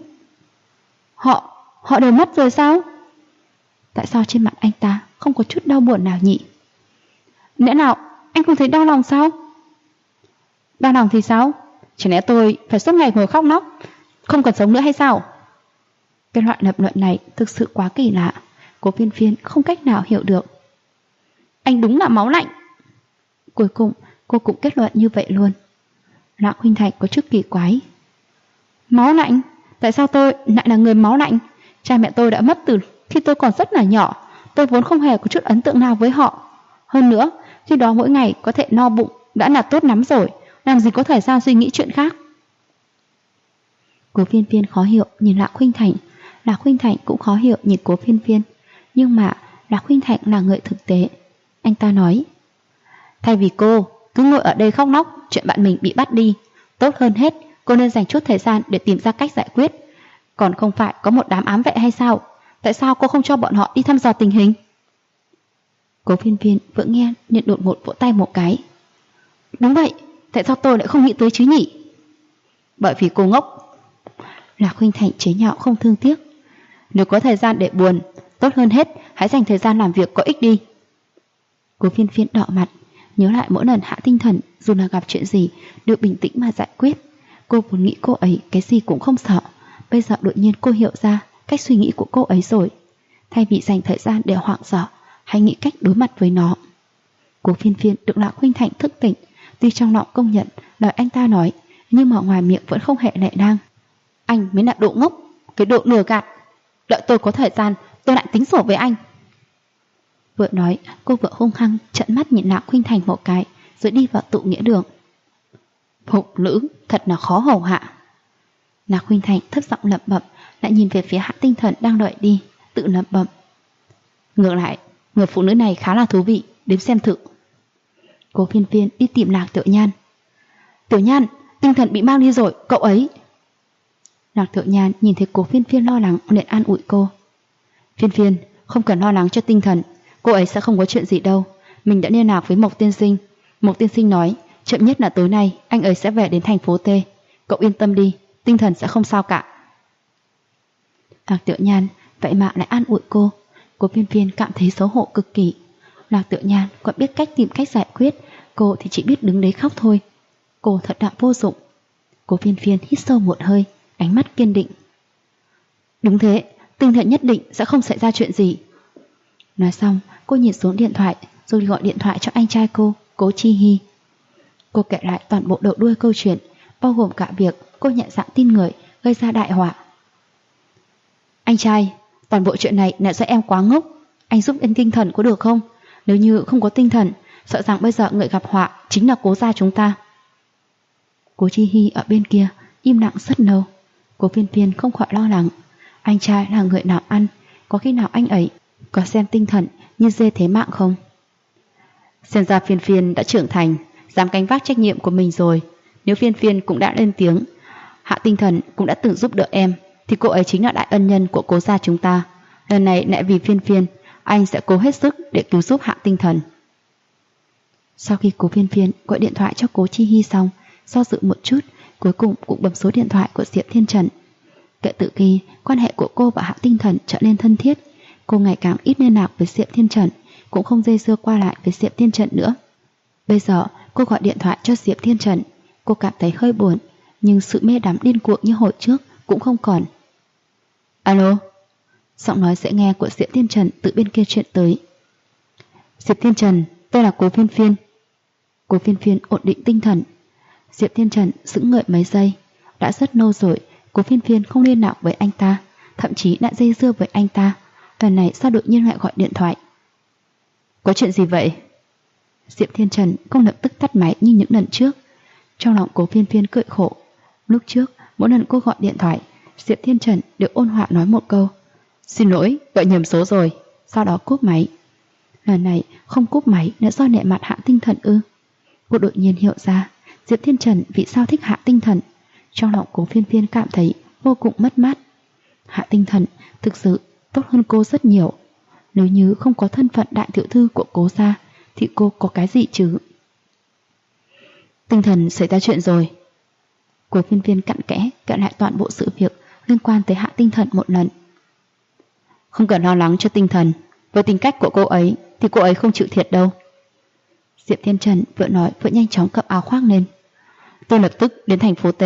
Họ đều mất rồi sao? Tại sao trên mặt anh ta không có chút đau buồn nào nhỉ? Lẽ nào anh không thấy đau lòng sao? Đau lòng thì sao? Chẳng lẽ tôi phải suốt ngày ngồi khóc lóc, không còn sống nữa hay sao? Cái loại lập luận này thực sự quá kỳ lạ. Cố Phiên Phiên không cách nào hiểu được. Anh đúng là máu lạnh. Cuối cùng cô cũng kết luận như vậy luôn. Lạc Khuynh Thành có chút kỳ quái. Máu lạnh? Tại sao tôi lại là người máu lạnh? Cha mẹ tôi đã mất từ khi tôi còn rất là nhỏ. Tôi vốn không hề có chút ấn tượng nào với họ. Hơn nữa, khi đó mỗi ngày có thể no bụng đã là tốt lắm rồi, làm gì có thời gian suy nghĩ chuyện khác. Cố Phiên Phiên khó hiểu nhìn Lạc Khuynh Thành. Lạc Khuynh Thành cũng khó hiểu nhìn Cố Phiên Phiên. Nhưng mà Lạc Khuynh Thành là người thực tế. Anh ta nói, thay vì cô cứ ngồi ở đây khóc lóc chuyện bạn mình bị bắt đi, tốt hơn hết cô nên dành chút thời gian để tìm ra cách giải quyết. Còn không phải có một đám ám vệ hay sao? Tại sao cô không cho bọn họ đi thăm dò tình hình? Cố Phiên Phiên vừa nghe nhận đột ngột vỗ tay một cái. Đúng vậy, tại sao tôi lại không nghĩ tới chứ nhỉ? Bởi vì cô ngốc. Lạc Khuynh Thành chế nhạo không thương tiếc. Nếu có thời gian để buồn, tốt hơn hết hãy dành thời gian làm việc có ích đi. Cố Phiên Phiên đỏ mặt, nhớ lại mỗi lần Hạ Tinh Thần dù là gặp chuyện gì đều bình tĩnh mà giải quyết. Cô vốn nghĩ cô ấy cái gì cũng không sợ, bây giờ đột nhiên cô hiểu ra cách suy nghĩ của cô ấy rồi. Thay vì dành thời gian để hoảng sợ, hãy nghĩ cách đối mặt với nó. Cố Phiên Phiên được Lạc Khuynh Thành thức tỉnh, tuy trong lòng công nhận lời anh ta nói, nhưng mà ngoài miệng vẫn không hề lệ đang. Anh mới là độ ngốc, cái độ lừa gạt. Đợi tôi có thời gian, tôi lại tính sổ với anh. Vừa nói, cô vừa hung hăng trợn mắt nhìn Lạc Khuynh Thành một cái, rồi đi vào tụ nghĩa đường. Phụ nữ thật là khó hầu hạ. Lạc Khuynh Thành thấp giọng lẩm bẩm, lại nhìn về phía Hạ Tinh Thần đang đợi đi, tự lẩm bẩm. Ngược lại, người phụ nữ này khá là thú vị, đến xem thử. Cố Phiên Phiên đi tìm Lạc Tiểu Nhan. Tiểu Nhan, Tinh Thần bị mang đi rồi, cậu ấy. Lạc Tiểu Nhan nhìn thấy Cố Phiên Phiên lo lắng liền an ủi cô. Phiên Phiên, không cần lo lắng cho tinh thần, cô ấy sẽ không có chuyện gì đâu. Mình đã liên lạc với Mộc tiên sinh. Mộc tiên sinh nói chậm nhất là tối nay anh ấy sẽ về đến thành phố T. Cậu yên tâm đi, tinh thần sẽ không sao cả. Lạc Tiểu Nhan vậy mà lại an ủi cô. Cố Phiên Phiên cảm thấy xấu hổ cực kỳ. Lạc Tiểu Nhan còn biết cách tìm cách giải quyết, cô thì chỉ biết đứng đấy khóc thôi. Cô thật là vô dụng. Cố Phiên Phiên hít sâu một hơi, ánh mắt kiên định. Đúng thế, tinh thần nhất định sẽ không xảy ra chuyện gì. Nói xong, cô nhìn xuống điện thoại rồi gọi điện thoại cho anh trai cô, Cố Chi Hy. Cô kể lại toàn bộ đầu đuôi câu chuyện, bao gồm cả việc cô nhận dạng tin người gây ra đại họa. Anh trai, toàn bộ chuyện này là do em quá ngốc. Anh giúp em tinh thần có được không? Nếu như không có tinh thần, sợ rằng bây giờ người gặp họa chính là Cố gia chúng ta. Cố Chi Hy ở bên kia im lặng rất lâu. Cố Phiên Phiên không khỏi lo lắng. Anh trai là người nào ăn, có khi nào anh ấy có xem tinh thần như dê thế mạng không? Xem ra Phiên Phiên đã trưởng thành, dám gánh vác trách nhiệm của mình rồi. Nếu Phiên Phiên cũng đã lên tiếng, Hạ Tinh Thần cũng đã từng giúp đỡ em, thì cô ấy chính là đại ân nhân của Cố gia chúng ta. Lần này lại vì Phiên Phiên, anh sẽ cố hết sức để cứu giúp Hạ Tinh Thần. Sau khi Cố Phiên Phiên gọi điện thoại cho Cố Chi Hy xong, do dự một chút, cuối cùng cũng bấm số điện thoại của Diệp Thiên Trần. Kể từ khi quan hệ của cô và Hạ Tinh Thần trở nên thân thiết, cô ngày càng ít liên lạc với Diệp Thiên Trần, cũng không dây dưa qua lại với Diệp Thiên Trần nữa. Bây giờ cô gọi điện thoại cho Diệp Thiên Trần, cô cảm thấy hơi buồn, nhưng sự mê đắm điên cuồng như hồi trước cũng không còn. Alo? Giọng nói dễ nghe của Diệp Thiên Trần từ bên kia truyền tới. Diệp Thiên Trần, tôi là Cố Phiên Phiên. Cố Phiên Phiên ổn định tinh thần. Diệp Thiên Trần sững ngợi mấy giây. Đã rất lâu rồi Cố Phiên Phiên không liên lạc với anh ta, thậm chí đã dây dưa với anh ta. Lần này sao đột nhiên lại gọi điện thoại? Có chuyện gì vậy? Diệp Thiên Trần không lập tức tắt máy như những lần trước. Trong lòng Cố Phiên Phiên cười khổ. Lúc trước mỗi lần cô gọi điện thoại, Diệp Thiên Trần đều ôn hòa nói một câu: xin lỗi, gọi nhầm số rồi. Sau đó cúp máy. Lần này không cúp máy là do nể mặt Hạ Tinh Thần ư? Cô đột nhiên hiểu ra Diệp Thiên Trần vì sao thích Hạ Tinh Thần. Trong lòng Cố Phiên Phiên cảm thấy vô cùng mất mát. Hạ Tinh Thần thực sự tốt hơn cô rất nhiều. Nếu như không có thân phận đại tiểu thư của Cố gia thì cô có cái gì chứ? Tinh Thần xảy ra chuyện rồi. Cố Phiên Phiên cặn kẽ kể lại toàn bộ sự việc liên quan tới Hạ Tinh Thần một lần. Không cần lo lắng cho Tinh Thần, với tính cách của cô ấy thì cô ấy không chịu thiệt đâu. Diệp Thiên Trần vừa nói vừa nhanh chóng cặp áo khoác lên. Tôi lập tức đến thành phố T.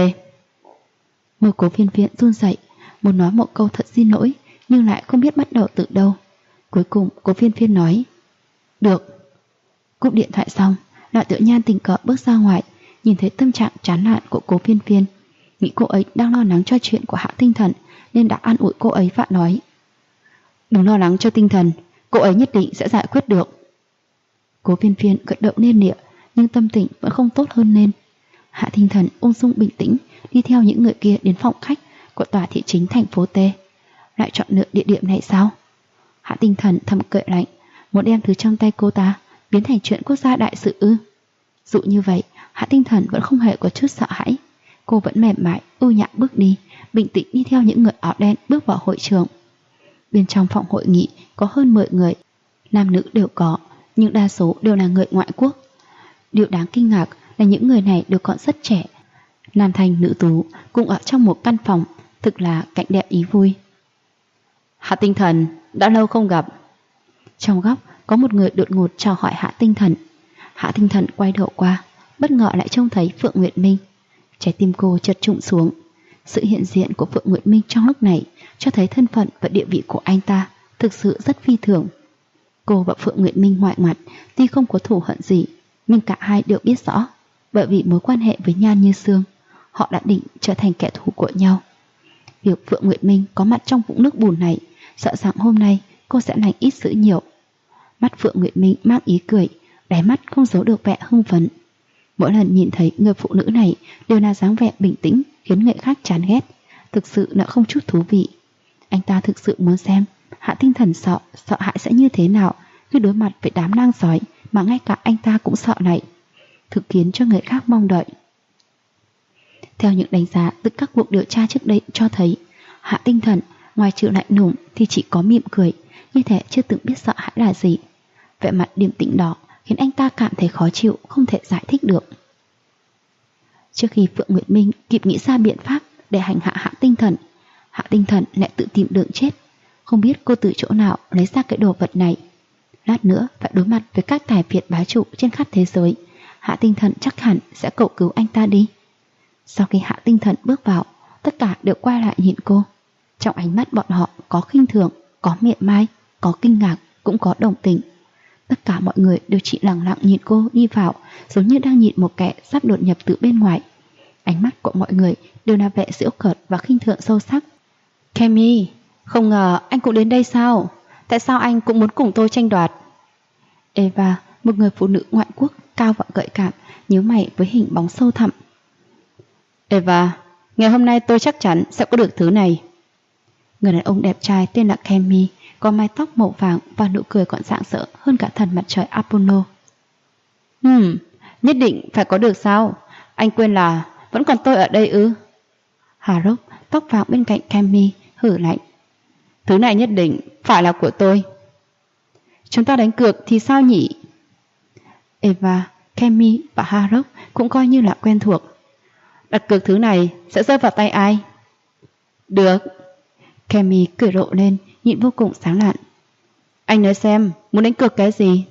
Môi Cố Phiên Phiên run rẩy, muốn nói một câu thật xin lỗi nhưng lại không biết bắt đầu từ đâu. Cuối cùng Cố Phiên Phiên nói: được. Cúp điện thoại xong, Lạc Tiểu Nhan tình cờ bước ra ngoài, nhìn thấy tâm trạng chán nản của Cố Phiên Phiên, nghĩ cô ấy đang lo lắng cho chuyện của Hạ Tinh Thần nên đã an ủi cô ấy và nói: đừng lo lắng cho Tinh Thần, cô ấy nhất định sẽ giải quyết được. Cố Phiên Phiên gật đầu nên nịa, nhưng tâm tình vẫn không tốt hơn nên. Hạ Tinh Thần ung dung bình tĩnh đi theo những người kia đến phòng khách của tòa thị chính thành phố T. Lại chọn lựa địa điểm này sao? Hạ Tinh Thần thầm cười lạnh, muốn đem thứ trong tay cô ta biến thành chuyện quốc gia đại sự ư? Dụ như vậy, Hạ Tinh Thần vẫn không hề có chút sợ hãi. Cô vẫn mềm mại, ưu nhã bước đi, bình tĩnh đi theo những người áo đen bước vào hội trường. Bên trong phòng hội nghị có hơn 10 người, nam nữ đều có, nhưng đa số đều là người ngoại quốc. Điều đáng kinh ngạc là những người này đều còn rất trẻ. Nam thanh nữ tú cùng ở trong một căn phòng, thực là cảnh đẹp ý vui. Hạ Tinh Thần, đã lâu không gặp. Trong góc có một người đột ngột chào hỏi Hạ Tinh Thần. Hạ Tinh Thần quay đầu qua, bất ngờ lại trông thấy Phượng Nguyệt Minh. Trái tim cô chợt trụng xuống. Sự hiện diện của Phượng Nguyệt Minh trong lúc này cho thấy thân phận và địa vị của anh ta thực sự rất phi thường. Cô và Phượng Nguyệt Minh ngoại mặt tuy không có thù hận gì, nhưng cả hai đều biết rõ, bởi vì mối quan hệ với Nhan Như Sương, họ đã định trở thành kẻ thù của nhau. Việc Phượng Nguyệt Minh có mặt trong vũng nước bùn này, sợ rằng hôm nay cô sẽ lành ít dữ nhiều. Mắt Phượng Nguyệt Minh mang ý cười, đáy mắt không giấu được vẻ hưng phấn. Mỗi lần nhìn thấy người phụ nữ này đều là dáng vẻ bình tĩnh khiến người khác chán ghét, thực sự là không chút thú vị. Anh ta thực sự muốn xem Hạ Tinh Thần sợ hãi sẽ như thế nào khi đối mặt với đám lang sói mà ngay cả anh ta cũng sợ này, thực khiến cho người khác mong đợi. Theo những đánh giá từ các cuộc điều tra trước đây cho thấy, Hạ Tinh Thần ngoài trừ lạnh lùng thì chỉ có mỉm cười, như thể chưa từng biết sợ hãi là gì. Vẻ mặt điềm tĩnh đó khiến anh ta cảm thấy khó chịu, không thể giải thích được. Trước khi Phượng Nguyệt Minh kịp nghĩ ra biện pháp để hành hạ Hạ Tinh Thần lại tự tìm đường chết. Không biết cô từ chỗ nào lấy ra cái đồ vật này. Lát nữa phải đối mặt với các tài phiệt bá chủ trên khắp thế giới, Hạ Tinh Thần chắc hẳn sẽ cầu cứu anh ta đi. Sau khi Hạ Tinh Thần bước vào, tất cả đều quay lại nhìn cô. Trong ánh mắt bọn họ có khinh thường, có mỉa mai, có kinh ngạc, cũng có đồng tình. Tất cả mọi người đều chỉ lặng lặng nhìn cô đi vào, giống như đang nhìn một kẻ sắp đột nhập từ bên ngoài. Ánh mắt của mọi người đều là vẻ giễu cợt và khinh thường sâu sắc. Kemi, không ngờ anh cũng đến đây sao? Tại sao anh cũng muốn cùng tôi tranh đoạt? Eva, một người phụ nữ ngoại quốc cao và gợi cảm, nhíu mày với hình bóng sâu thẳm. Eva, ngày hôm nay tôi chắc chắn sẽ có được thứ này. Người đàn ông đẹp trai tên là Kemi, có mái tóc màu vàng và nụ cười còn rạng rỡ hơn cả thần mặt trời Apollo. Nhất định phải có được sao? Anh quên là vẫn còn tôi ở đây ư? Harrock, tóc vàng bên cạnh Kemi, hử lạnh. Thứ này nhất định phải là của tôi. Chúng ta đánh cược thì sao nhỉ? Eva, Kemi và Harrock cũng coi như là quen thuộc. Đặt cược thứ này sẽ rơi vào tay ai? Được. Kemi cười rộ lên, nhìn vô cùng sáng lạn. Anh nói xem, muốn đánh cược cái gì?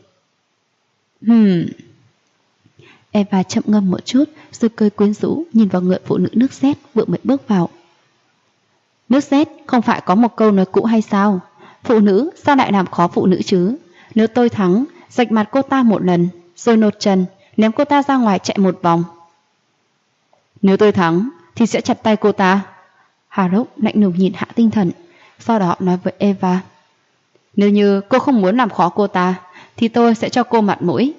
Eva chậm ngâm một chút, rồi cười quyến rũ nhìn vào người phụ nữ nước sét vừa mới bước vào. Nước sét không phải có một câu nói cũ hay sao? Phụ nữ sao lại làm khó phụ nữ chứ? Nếu tôi thắng, rạch mặt cô ta một lần, rồi nột trần, ném cô ta ra ngoài chạy một vòng. Nếu tôi thắng, thì sẽ chặt tay cô ta. Harrock lạnh lùng nhìn Hạ Tinh Thần, sau đó nói với Eva. Nếu như cô không muốn làm khó cô ta, thì tôi sẽ cho cô mặt mũi.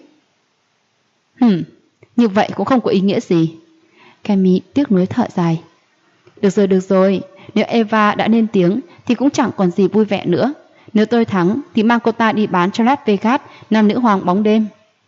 Như vậy cũng không có ý nghĩa gì. Kemi tiếc nuối thở dài. Được rồi, nếu Eva đã lên tiếng thì cũng chẳng còn gì vui vẻ nữa. Nếu tôi thắng thì mang cô ta đi bán cho Las Vegas, nam nữ hoàng bóng đêm.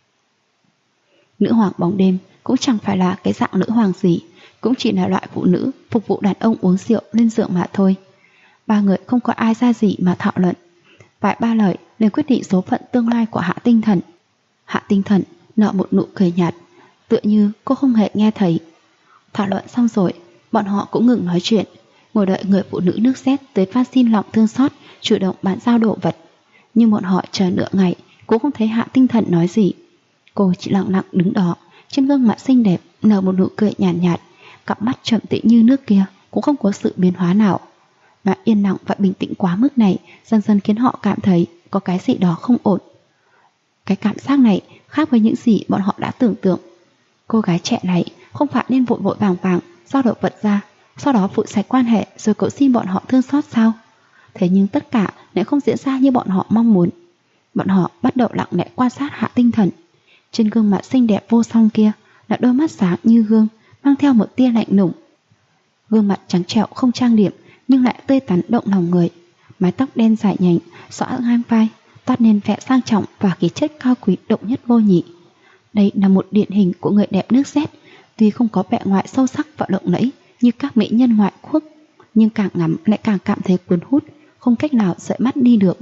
Nữ hoàng bóng đêm cũng chẳng phải là cái dạng nữ hoàng gì, cũng chỉ là loại phụ nữ phục vụ đàn ông uống rượu lên giường mà thôi. Ba người không có ai ra gì mà thảo luận. Vài ba lời nên quyết định số phận tương lai của Hạ Tinh Thần. Hạ Tinh Thần nở một nụ cười nhạt, tựa như cô không hề nghe thấy. Thảo luận xong rồi, bọn họ cũng ngừng nói chuyện, ngồi đợi người phụ nữ nước sét tới van xin lòng thương xót, chủ động bán giao đồ vật. Nhưng bọn họ chờ nửa ngày cũng không thấy Hạ Tinh Thần nói gì. Cô chỉ lặng lặng đứng đó, trên gương mặt xinh đẹp nở một nụ cười nhàn nhạt, cặp mắt trầm tĩnh như nước kia cũng không có sự biến hóa nào. Mà yên lặng và bình tĩnh quá mức này dần dần khiến họ cảm thấy có cái gì đó không ổn. Cái cảm giác này khác với những gì bọn họ đã tưởng tượng. Cô gái trẻ này không phải nên vội vội vàng vàng giao đồ vật ra, sau đó phụ sạch quan hệ rồi cầu xin bọn họ thương xót sao? Thế nhưng tất cả lại không diễn ra như bọn họ mong muốn. Bọn họ bắt đầu lặng lẽ quan sát Hạ Tinh Thần. Trên gương mặt xinh đẹp vô song kia là đôi mắt sáng như gương, mang theo một tia lạnh lùng. Gương mặt trắng trẻo không trang điểm nhưng lại tươi tắn động lòng người. Mái tóc đen dài nhành xõa ngang vai, toát nên vẻ sang trọng và khí chất cao quý độc nhất vô nhị. Đây là một điển hình của người đẹp nước sét, tuy không có vẻ ngoài sâu sắc và lộng lẫy như các mỹ nhân ngoại quốc, nhưng càng ngắm lại càng cảm thấy cuốn hút, không cách nào rời mắt đi được.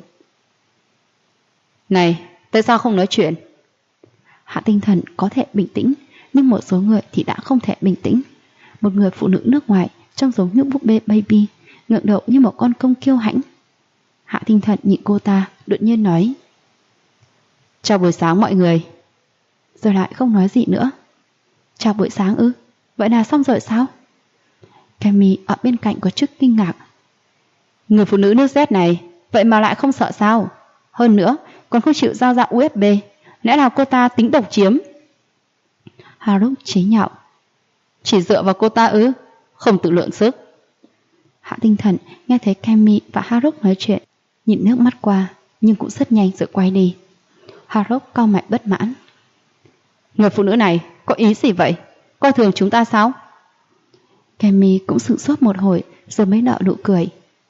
Này, tại sao không nói chuyện? Hạ Tinh Thần có thể bình tĩnh, nhưng một số người thì đã không thể bình tĩnh. Một người phụ nữ nước ngoài trông giống như búp bê baby, ngượng đầu như một con công kiêu hãnh. Hạ Tinh Thần nhìn cô ta, đột nhiên nói: Chào buổi sáng mọi người. Rồi lại không nói gì nữa. Chào buổi sáng ư? Vậy là xong rồi sao? Kemi ở bên cạnh có chút kinh ngạc. Người phụ nữ nước sét này vậy mà lại không sợ sao? Hơn nữa còn không chịu giao dạng USB. Lẽ nào cô ta tính độc chiếm? Harrock chế nhạo. Chỉ dựa vào cô ta ư? Không tự lượng sức. Hạ Tinh Thần nghe thấy Kemi và Harrock nói chuyện, nhìn nước mắt qua, nhưng cũng rất nhanh rồi quay đi. Harrock cau mày bất mãn. Người phụ nữ này có ý gì vậy? Coi thường chúng ta sao? Kemi cũng sửng sốt một hồi rồi mới nở nụ cười.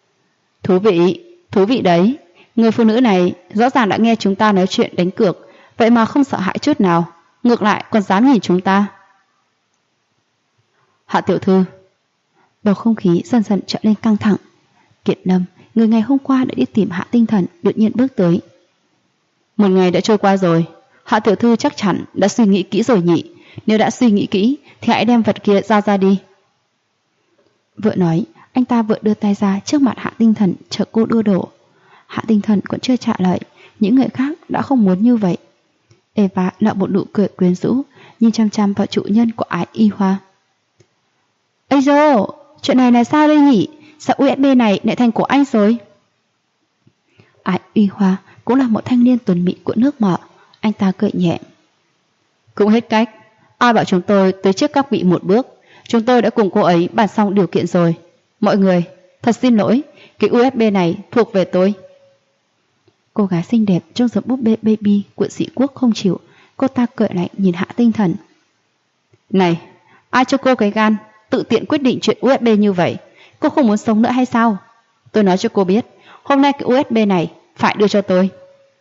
Thú vị đấy. Người phụ nữ này rõ ràng đã nghe chúng ta nói chuyện đánh cược, vậy mà không sợ hãi chút nào, ngược lại còn dám nhìn chúng ta. Hạ tiểu thư. Bầu không khí dần dần trở nên căng thẳng. Kiệt Lâm, người ngày hôm qua đã đi tìm Hạ Tinh Thần, đột nhiên bước tới. Một ngày đã trôi qua rồi, Hạ tiểu thư chắc chắn đã suy nghĩ kỹ rồi nhỉ. Nếu đã suy nghĩ kỹ thì hãy đem vật kia ra đi. Vừa nói, anh ta vừa đưa tay ra trước mặt Hạ Tinh Thần chờ cô đưa đổ. Hạ Tinh Thần còn chưa trả lời, những người khác đã không muốn như vậy. Eva nở một nụ cười quyến rũ, nhìn chăm chăm vào chủ nhân của Ái Y Hoa. Ây dô, chuyện này là sao đây nhỉ? Sao USB này lại thành của anh rồi? Ái Y Hoa cũng là một thanh niên tuấn mỹ của nước Mỏ. Anh ta cười nhẹ. Cũng hết cách. Ai bảo chúng tôi tới trước các vị một bước. Chúng tôi đã cùng cô ấy bàn xong điều kiện rồi. Mọi người, thật xin lỗi, cái USB này thuộc về tôi. Cô gái xinh đẹp trong giọng búp bê baby của Sĩ Quốc không chịu. Cô ta cười lạnh nhìn Hạ Tinh Thần. Này, ai cho cô cái gan tự tiện quyết định chuyện USB như vậy? Cô không muốn sống nữa hay sao? Tôi nói cho cô biết, hôm nay cái USB này phải đưa cho tôi.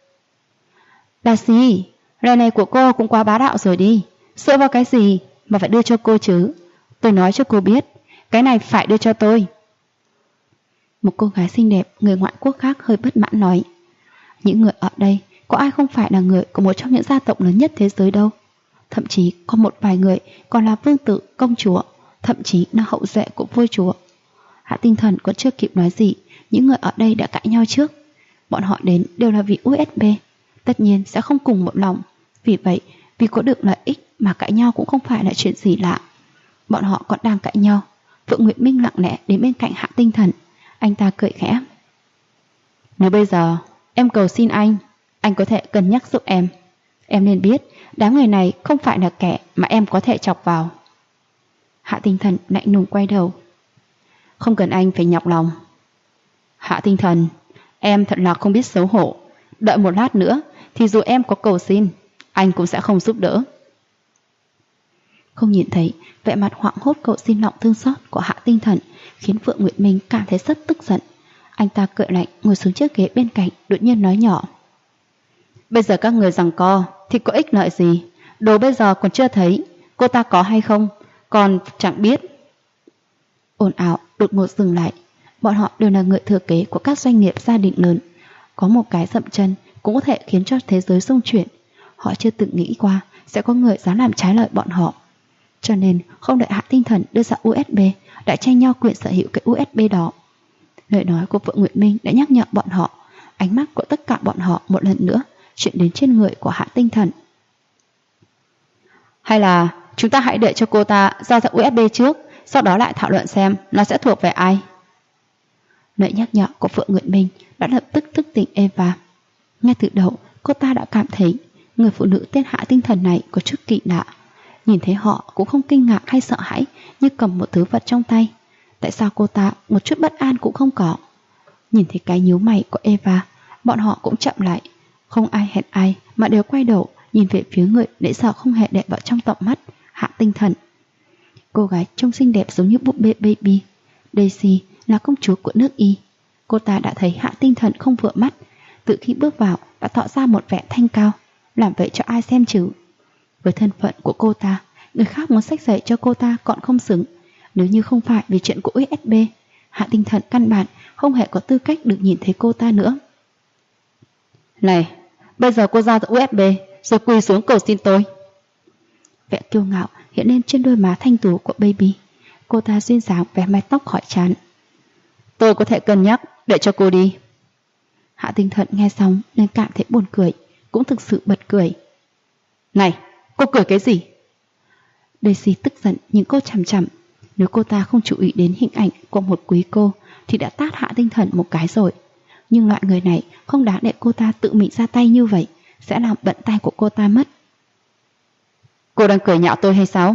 Darcy, lời này của cô cũng quá bá đạo rồi đi. Dựa vào cái gì mà phải đưa cho cô chứ? Tôi nói cho cô biết, cái này phải đưa cho tôi. Một cô gái xinh đẹp người ngoại quốc khác hơi bất mãn nói. Những người ở đây có ai không phải là người của một trong những gia tộc lớn nhất thế giới đâu. Thậm chí có một vài người còn là vương tử, công chúa, thậm chí là hậu duệ của vua chúa. Hạ Tinh Thần còn chưa kịp nói gì, những người ở đây đã cãi nhau trước. Bọn họ đến đều là vì USB, tất nhiên sẽ không cùng một lòng. Vì vậy, vì có được lợi ích mà cãi nhau cũng không phải là chuyện gì lạ. Bọn họ còn đang cãi nhau. Phượng Nguyệt Minh lặng lẽ đến bên cạnh Hạ Tinh Thần. Anh ta cười khẽ. Nếu bây giờ em cầu xin anh có thể cân nhắc giúp em. Em nên biết đám người này không phải là kẻ mà em có thể chọc vào. Hạ Tinh Thần lạnh lùng quay đầu. Không cần anh phải nhọc lòng. Hạ Tinh Thần, em thật là không biết xấu hổ. Đợi một lát nữa thì dù em có cầu xin, anh cũng sẽ không giúp đỡ. Không nhìn thấy vẻ mặt hoảng hốt cầu xin lòng thương xót của Hạ Tinh Thần khiến Phượng Nguyệt Minh cảm thấy rất tức giận. Anh ta cười lạnh ngồi xuống chiếc ghế bên cạnh, đột nhiên nói nhỏ. Bây giờ các người giằng co thì có ích lợi gì? Đồ bây giờ còn chưa thấy cô ta có hay không, còn chẳng biết. Ồn ào đột ngột dừng lại. Bọn họ đều là người thừa kế của các doanh nghiệp gia đình lớn. Có một cái dậm chân cũng có thể khiến cho thế giới xung chuyển. Họ chưa từng nghĩ qua sẽ có người dám làm trái lời bọn họ. Cho nên không đợi Hạ Tinh Thần đưa ra USB, đã tranh nhau quyền sở hữu cái USB đó. Lời nói của Phượng Nguyệt Minh đã nhắc nhở bọn họ. Ánh mắt của tất cả bọn họ một lần nữa chuyển đến trên người của Hạ Tinh Thần. Hay là chúng ta hãy để cho cô ta giao ra USB trước, sau đó lại thảo luận xem nó sẽ thuộc về ai. Lời nhắc nhở của Phượng Nguyệt Minh đã lập tức thức tỉnh Eva. Ngay từ đầu cô ta đã cảm thấy người phụ nữ tên Hạ Tinh Thần này có chút kỳ lạ. Nhìn thấy họ cũng không kinh ngạc hay sợ hãi như cầm một thứ vật trong tay. Tại sao cô ta một chút bất an cũng không có? Nhìn thấy cái nhíu mày của Eva, bọn họ cũng chậm lại. Không ai hẹn ai mà đều quay đầu nhìn về phía người nãy giờ không hề để vào trong tầm mắt, Hạ Tinh Thần. Cô gái trông xinh đẹp giống như búp bê baby. Daisy là công chúa của nước Y. Cô ta đã thấy Hạ Tinh Thần không vừa mắt, từ khi bước vào đã tỏ ra một vẻ thanh cao. Làm vậy cho ai xem chứ? Với thân phận của cô ta, người khác muốn xách giày cho cô ta còn không xứng. Nếu như không phải vì chuyện của USB, Hạ Tinh Thần căn bản không hề có tư cách được nhìn thấy cô ta nữa. Này, bây giờ cô giao ra USB rồi quỳ xuống cầu xin tôi. Vẻ kiêu ngạo hiện lên trên đôi má thanh tú của baby. Cô ta duyên dáng vẻ mái tóc khỏi trán. Tôi có thể cân nhắc để cho cô đi. Hạ Tinh Thần nghe xong nên cảm thấy buồn cười, cũng thực sự bật cười. Này, cô cười cái gì? Daisy tức giận nhìn cô chằm chằm. Nếu cô ta không chú ý đến hình ảnh của một quý cô thì đã tát Hạ Tinh Thần một cái rồi. Nhưng loại người này không đáng để cô ta tự mình ra tay như vậy, sẽ làm bận tay của cô ta mất. Cô đang cười nhạo tôi hay sao?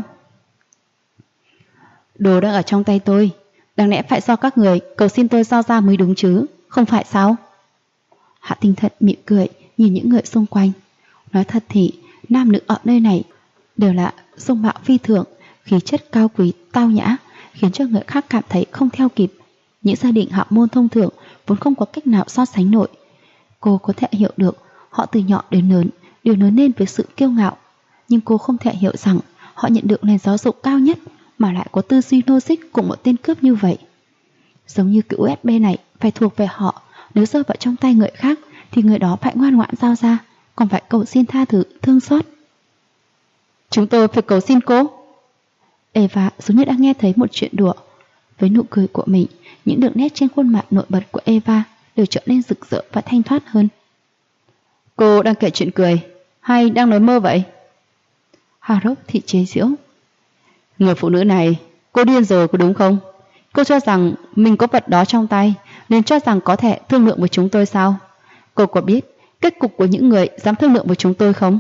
Đồ đang ở trong tay tôi, đáng lẽ phải do các người cầu xin tôi giao ra mới đúng chứ, không phải sao? Hạ Tinh Thần mỉm cười nhìn những người xung quanh. Nói thật thì nam nữ ở nơi này đều là dung mạo phi thường, khí chất cao quý, tao nhã, khiến cho người khác cảm thấy không theo kịp. Những gia đình họ môn thông thường vốn không có cách nào so sánh nổi. Cô có thể hiểu được họ từ nhỏ đến lớn đều lớn lên với sự kiêu ngạo, nhưng cô không thể hiểu rằng họ nhận được nền giáo dục cao nhất, mà lại có tư duy logic cùng một tên cướp như vậy. Giống như cái USB này phải thuộc về họ, nếu rơi vào trong tay người khác thì người đó phải ngoan ngoãn giao ra, còn phải cầu xin tha thứ, thương xót. Chúng tôi phải cầu xin cô. Eva giống như đã nghe thấy một chuyện đùa. Với nụ cười của mình, những đường nét trên khuôn mặt nổi bật của Eva đều trở nên rực rỡ và thanh thoát hơn. Cô đang kể chuyện cười hay đang nói mơ vậy? Harold thì chế giễu. Người phụ nữ này, cô điên rồi có đúng không? Cô cho rằng mình có vật đó trong tay nên cho rằng có thể thương lượng với chúng tôi sao? Cô có biết kết cục của những người dám thương lượng với chúng tôi không?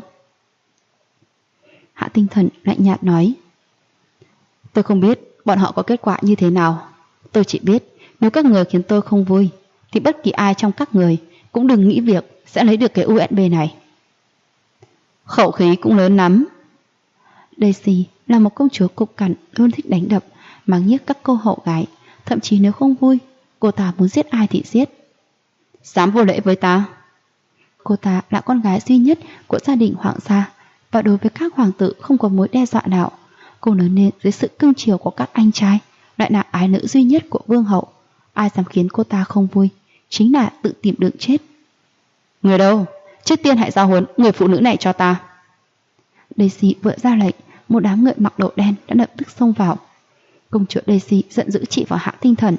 Hạ Tinh Thần lạnh nhạt nói. Tôi không biết bọn họ có kết quả như thế nào. Tôi chỉ biết nếu các người khiến tôi không vui thì bất kỳ ai trong các người cũng đừng nghĩ việc sẽ lấy được cái USB này. Khẩu khí cũng lớn lắm. Daisy là một công chúa cục cằn, luôn thích đánh đập, mắng nhiếc các cô hậu gái. Thậm chí nếu không vui, cô ta muốn giết ai thì giết. Dám vô lễ với ta? Cô ta là con gái duy nhất của gia đình hoàng gia, và đối với các hoàng tử không có mối đe dọa nào. Cô lớn lên dưới sự cưng chiều của các anh trai, lại là ái nữ duy nhất của vương hậu. Ai dám khiến cô ta không vui chính là tự tìm đường chết. Người đâu? Trước tiên hãy giao huấn người phụ nữ này cho ta. Daisy vừa ra lệnh, một đám người mặc đồ đen đã lập tức xông vào. Công chúa Daisy giận dữ chỉ vào Hạ Tinh Thần.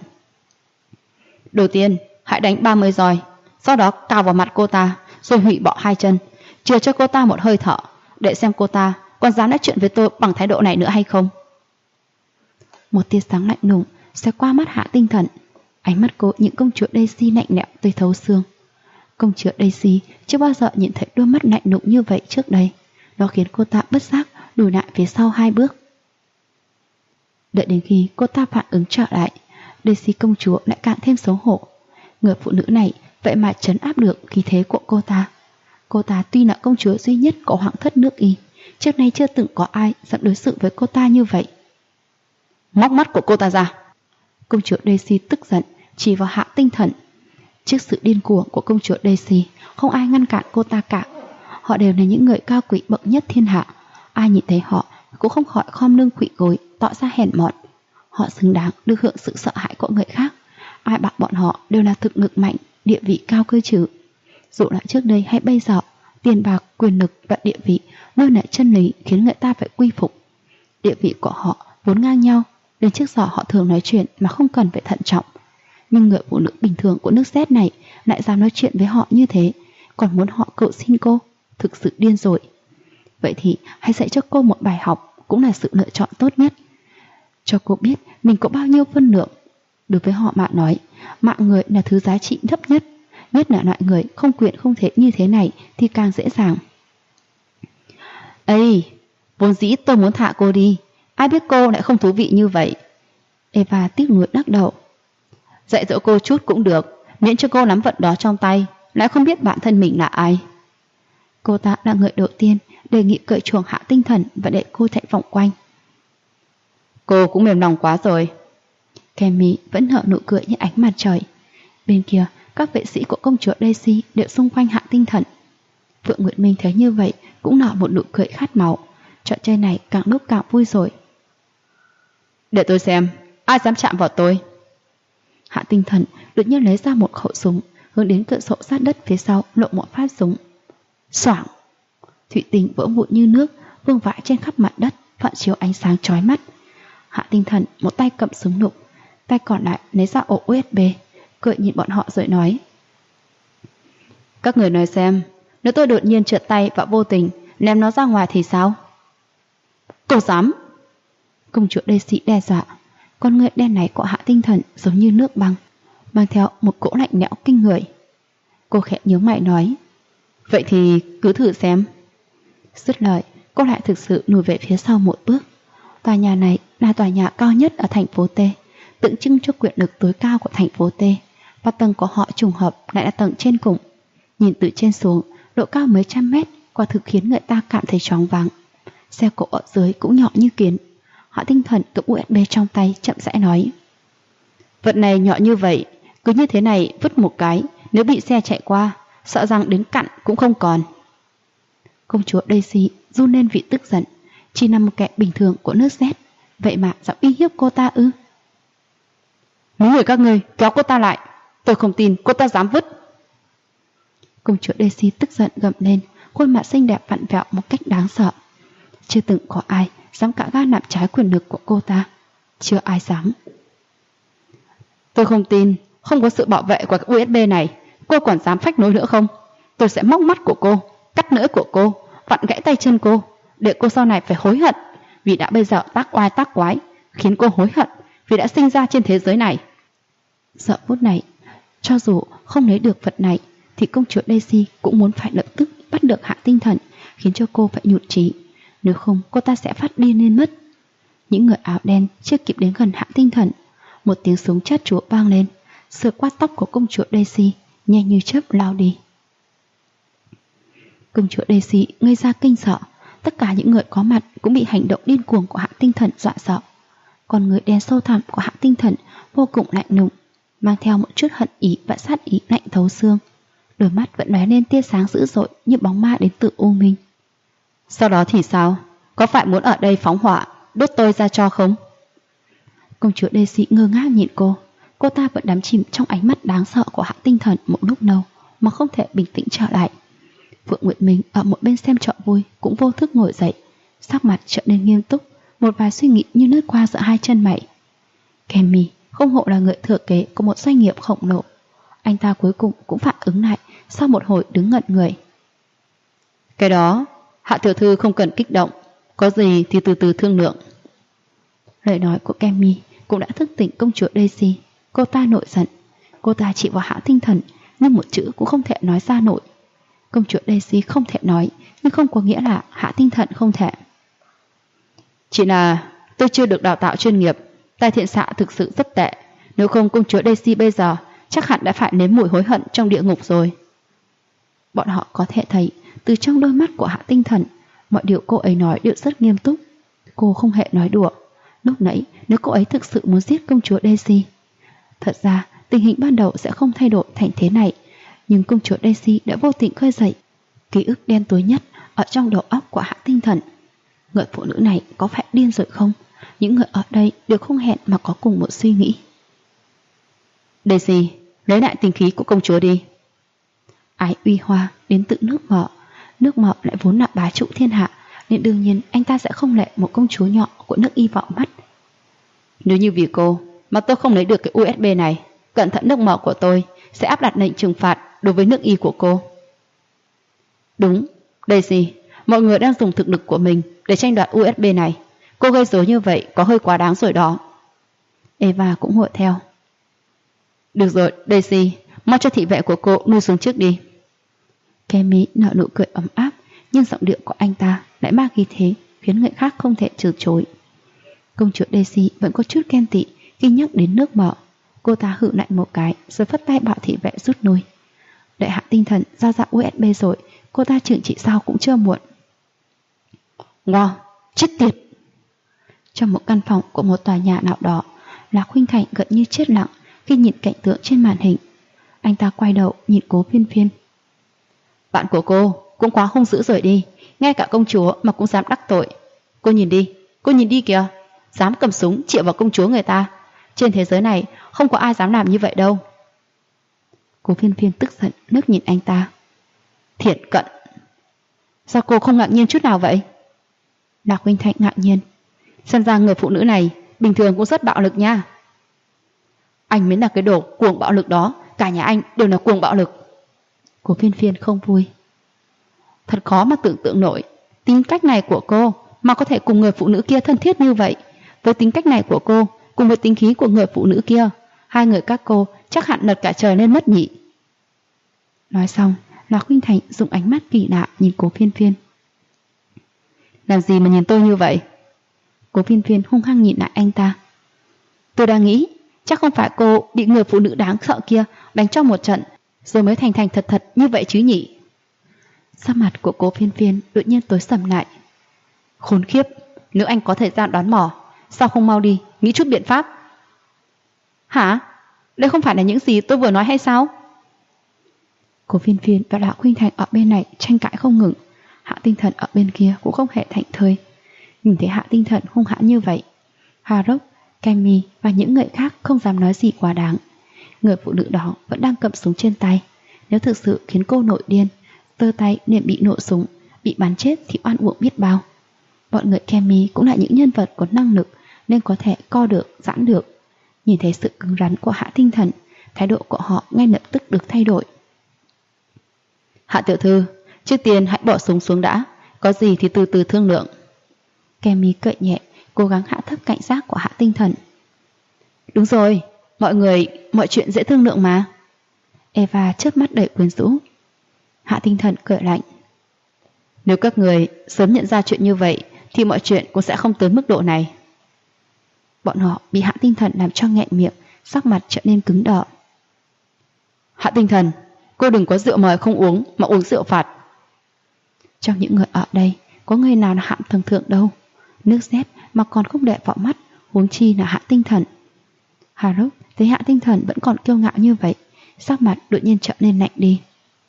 Đầu tiên, hãy đánh 30 roi, sau đó cào vào mặt cô ta, rồi hủy bỏ 2 chân, chừa cho cô ta một hơi thở, để xem cô ta còn dám nói chuyện với tôi bằng thái độ này nữa hay không. Một tia sáng lạnh lùng sẽ qua mắt Hạ Tinh Thần. Ánh mắt cô những công chúa Daisy lạnh lẽo tới thấu xương. Công chúa Daisy chưa bao giờ nhìn thấy đôi mắt lạnh lùng như vậy trước đây. Nó khiến cô ta bất giác lùi lại phía sau 2 bước. Đợi đến khi cô ta phản ứng trở lại, Daisy công chúa lại càng thêm xấu hổ. Người phụ nữ này vậy mà trấn áp được khí thế của cô ta. Cô ta tuy là công chúa duy nhất của hoàng thất nước Y, trước nay chưa từng có ai dám đối xử với cô ta như vậy. Móc mắt của cô ta ra. Công chúa Daisy tức giận chỉ vào Hạ Tinh Thần. Trước sự điên cuồng của công chúa Daisy, không ai ngăn cản cô ta cả. Họ đều là những người cao quý bậc nhất thiên hạ. Ai nhìn thấy họ cũng không khỏi khom lưng khuỵu gối, tỏ ra hèn mọn. Họ xứng đáng được hưởng sự sợ hãi của người khác. Ai bảo bọn họ đều là thực lực mạnh, địa vị cao cơ chứ? Dù là trước đây hay bây giờ, tiền bạc, quyền lực và địa vị luôn là chân lý khiến người ta phải quy phục. Địa vị của họ vốn ngang nhau, đến trước giờ họ thường nói chuyện mà không cần phải thận trọng. Nhưng người phụ nữ bình thường của nước Z này lại dám nói chuyện với họ như thế, còn muốn họ cầu xin cô, thực sự điên rồi. Vậy thì hãy dạy cho cô một bài học, cũng là sự lựa chọn tốt nhất. Cho cô biết mình có bao nhiêu phân lượng. Đối với họ mà nói, mạng người là thứ giá trị thấp nhất, nhất là loại người không quyền không thế như thế này thì càng dễ dàng. Ê, vốn dĩ tôi muốn thả cô đi, ai biết cô lại không thú vị như vậy. Eva tiếc nuối lắc đầu. Dạy dỗ cô chút cũng được, miễn cho cô nắm vật đó trong tay, lại không biết bản thân mình là ai. Cô ta là người đầu tiên đề nghị cởi chuồng Hạ Tinh Thần và để cô chạy vòng quanh. Cô cũng mềm lòng quá rồi. Kemi vẫn nở nụ cười như ánh mặt trời. Bên kia, các vệ sĩ của công chúa Daisy đều xung quanh Hạ Tinh Thần. Phượng Nguyệt Minh thấy như vậy cũng nở một nụ cười khát máu. Trò chơi này càng lúc càng vui rồi. Để tôi xem, ai dám chạm vào tôi? Hạ Tinh Thần đột nhiên lấy ra một khẩu súng, hướng đến cửa sổ sát đất phía sau lộ một phát súng. Xoảng! Thủy tinh vỡ vụn như nước, vương vãi trên khắp mặt đất, phản chiếu ánh sáng chói mắt. Hạ Tinh Thần một tay cầm súng lục, tay còn lại lấy ra ổ USB, cười nhìn bọn họ rồi nói: Các người nói xem, nếu tôi đột nhiên trượt tay và vô tình ném nó ra ngoài thì sao? Cô dám! Công chúa Daisy đe dọa. Con người đen này của Hạ Tinh Thần giống như nước băng, mang theo một cỗ lạnh lẽo kinh người. Cô khẽ nhướng mày nói: Vậy thì cứ thử xem. Dứt lời, cô lại thực sự lùi về phía sau một bước. Tòa nhà này là tòa nhà cao nhất ở thành phố T, tượng trưng cho quyền lực tối cao của thành phố T, và tầng của họ trùng hợp lại là tầng trên cùng. Nhìn từ trên xuống, độ cao mấy trăm mét, quả thực khiến người ta cảm thấy choáng váng. Xe cộ ở dưới cũng nhỏ như kiến. Hạ Tinh Thần cầm USB trong tay chậm rãi nói: Vật này nhỏ như vậy, cứ như thế này vứt một cái, nếu bị xe chạy qua, sợ rằng đến cặn cũng không còn. Công chúa Daisy run lên vì tức giận. Chỉ là một kẻ bình thường của nước Z, vậy mà dám uy hiếp cô ta ư? Mấy người các ngươi kéo cô ta lại, tôi không tin cô ta dám vứt. Công chúa Daisy tức giận gầm lên, khuôn mặt xinh đẹp vặn vẹo một cách đáng sợ. Chưa từng có ai dám cả gan làm trái quyền lực của cô ta. Chưa ai dám. Tôi không tin, không có sự bảo vệ của cái USB này, cô còn dám phách nối nữa không? Tôi sẽ móc mắt của cô, cắt lưỡi của cô, vặn gãy tay chân cô, để cô sau này phải hối hận vì đã bây giờ tác oai tác quái, khiến cô hối hận vì đã sinh ra trên thế giới này. Giờ phút này, cho dù không lấy được vật này, thì công chúa Daisy cũng muốn phải lập tức bắt được Hạ Tinh Thần, khiến cho cô phải nhụt chí. Nếu không, cô ta sẽ phát điên lên mất. Những người áo đen chưa kịp đến gần Hạ Tinh Thần, một tiếng súng chát chúa vang lên, sượt qua tóc của công chúa Daisy, nhanh như chớp lao đi. Công chúa Daisy ngây ra kinh sợ, tất cả những người có mặt cũng bị hành động điên cuồng của Hạ Tinh Thần dọa sợ. Con người đen sâu thẳm của Hạ Tinh Thần vô cùng lạnh lùng, mang theo một chút hận ý và sát ý lạnh thấu xương. Đôi mắt vẫn lóe lên tia sáng dữ dội như bóng ma đến từ u minh. Sau đó thì sao? Có phải muốn ở đây phóng hỏa, đốt tôi ra cho không? Công chúa Daisy ngơ ngác nhìn cô. Cô ta vẫn đắm chìm trong ánh mắt đáng sợ của Hạ Tinh Thần một lúc lâu mà không thể bình tĩnh trở lại. Phượng Nguyệt Minh ở một bên xem trò vui cũng vô thức ngồi dậy, sắc mặt trở nên nghiêm túc, một vài suy nghĩ như lướt qua giữa hai chân mày. Kemi không hộ là người thừa kế của một doanh nghiệp khổng lồ. Anh ta cuối cùng cũng phản ứng lại sau một hồi đứng ngẩn người. Cái đó, Hạ tiểu thư không cần kích động, có gì thì từ từ thương lượng. Lời nói của Kemi cũng đã thức tỉnh công chúa Daisy. Cô ta nổi giận. Cô ta chỉ vào Hạ Tinh Thần, nhưng một chữ cũng không thể nói ra nổi. Công chúa Daisy không thể nói, nhưng không có nghĩa là Hạ Tinh Thần không thể. Chỉ là tôi chưa được đào tạo chuyên nghiệp, tai thiện xạ thực sự rất tệ. Nếu không công chúa Daisy bây giờ chắc hẳn đã phải nếm mùi hối hận trong địa ngục rồi. Bọn họ có thể thấy từ trong đôi mắt của Hạ Tinh Thần, mọi điều cô ấy nói đều rất nghiêm túc. Cô không hề nói đùa. Lúc nãy nếu cô ấy thực sự muốn giết công chúa Daisy, thật ra tình hình ban đầu sẽ không thay đổi thành thế này. Nhưng công chúa Daisy đã vô tình khơi dậy ký ức đen tối nhất ở trong đầu óc của Hạ Tinh Thần. Người phụ nữ này có phải điên rồi không? Những người ở đây đều không hẹn mà có cùng một suy nghĩ. Daisy, lấy lại tinh khí của công chúa đi. Ái uy hoa đến từ nước Mợ lại vốn là bá trụ thiên hạ, nên đương nhiên anh ta sẽ không lệ một công chúa nhỏ của nước Y vọng mắt. Nếu như vì cô mà tôi không lấy được cái USB này, cẩn thận nước Mợ của tôi sẽ áp đặt lệnh trừng phạt đối với nước Y của cô. Đúng, Daisy, mọi người đang dùng thực lực của mình để tranh đoạt USB này. Cô gây rối như vậy có hơi quá đáng rồi đó. Eva cũng hội theo. Được rồi, Daisy, mau cho thị vệ của cô nuôi xuống trước đi. Kemi nở nụ cười ấm áp, nhưng giọng điệu của anh ta lại mang khí thế khiến người khác không thể từ chối. Công chúa Daisy vẫn có chút ghen tị khi nhắc đến nước Mợ. Cô ta hự lại một cái rồi phất tay bảo thị vệ rút lui. Đại Hạ Tinh Thần giao ra USB rồi, cô ta trừng trị sau cũng chưa muộn. Wow, chết tiệt! Trong một căn phòng của một tòa nhà nào đó, Lạc Khuynh Thành gần như chết lặng khi nhìn cảnh tượng trên màn hình. Anh ta quay đầu nhìn Cố Phiên Phiên. Bạn của cô cũng quá hung dữ rồi đi, ngay cả công chúa mà cũng dám đắc tội. Cô nhìn đi kìa, dám cầm súng chĩa vào công chúa người ta. Trên thế giới này không có ai dám làm như vậy đâu. Cố Phiên Phiên tức giận nước nhìn anh ta. Thiện cận. Sao cô không ngạc nhiên chút nào vậy? Lạc Khuynh Thành ngạc nhiên. Xem ra người phụ nữ này bình thường cũng rất bạo lực nha. Anh mới là cái đồ cuồng bạo lực đó, cả nhà anh đều là cuồng bạo lực. Cố Phiên Phiên không vui. Thật khó mà tưởng tượng nổi, tính cách này của cô mà có thể cùng người phụ nữ kia thân thiết như vậy. Với tính cách này của cô, cùng với tính khí của người phụ nữ kia, hai người các cô chắc hẳn lật cả trời lên mất nhỉ. Nói xong, Lạc Khuynh Thành dùng ánh mắt kỳ lạ nhìn Cố Phiên Phiên. Làm gì mà nhìn tôi như vậy? Cố Phiên Phiên hung hăng nhìn lại anh ta. Tôi đang nghĩ, chắc không phải cô bị người phụ nữ đáng sợ kia đánh cho một trận, rồi mới thành thật như vậy chứ nhỉ? Sắc mặt của Cố Phiên Phiên đột nhiên tối sầm lại. Khốn khiếp, nếu anh có thời gian đoán mò, sao không mau đi, nghĩ chút biện pháp? Hả? Đây không phải là những gì tôi vừa nói hay sao? Cố Phiên Phiên và Lạc Khuynh Thành ở bên này tranh cãi không ngừng. Hạ Tinh Thần ở bên kia cũng không hề thảnh thơi. Nhìn thấy Hạ Tinh Thần hung hãn như vậy, Harrock, Kemi và những người khác không dám nói gì quá đáng. Người phụ nữ đó vẫn đang cầm súng trên tay. Nếu thực sự khiến cô nổi điên, giơ tay liền bị nổ súng, bị bắn chết thì oan uổng biết bao. Bọn người Kemi cũng là những nhân vật có năng lực nên có thể co được, giãn được. Nhìn thấy sự cứng rắn của Hạ Tinh Thần, thái độ của họ ngay lập tức được thay đổi. Hạ tiểu thư, trước tiên hãy bỏ súng xuống đã, có gì thì từ từ thương lượng. Kemi cậy nhẹ, cố gắng hạ thấp cảnh giác của Hạ Tinh Thần. Đúng rồi, mọi chuyện dễ thương lượng mà. Eva chớp mắt đầy quyến rũ. Hạ Tinh Thần cười lạnh. Nếu các người sớm nhận ra chuyện như vậy thì mọi chuyện cũng sẽ không tới mức độ này. Bọn họ bị Hạ Tinh Thần làm cho nghẹn miệng, sắc mặt trở nên cứng đờ. Hạ Tinh Thần, cô đừng có rượu mời không uống mà uống rượu phạt. Trong những người ở đây có người nào là hạng tầng thượng đâu. Nước dép mà còn không để vào mắt, huống chi là Hạ Tinh Thần. Harrock thấy Hạ Tinh Thần vẫn còn kiêu ngạo như vậy, sắc mặt đột nhiên trở nên lạnh đi.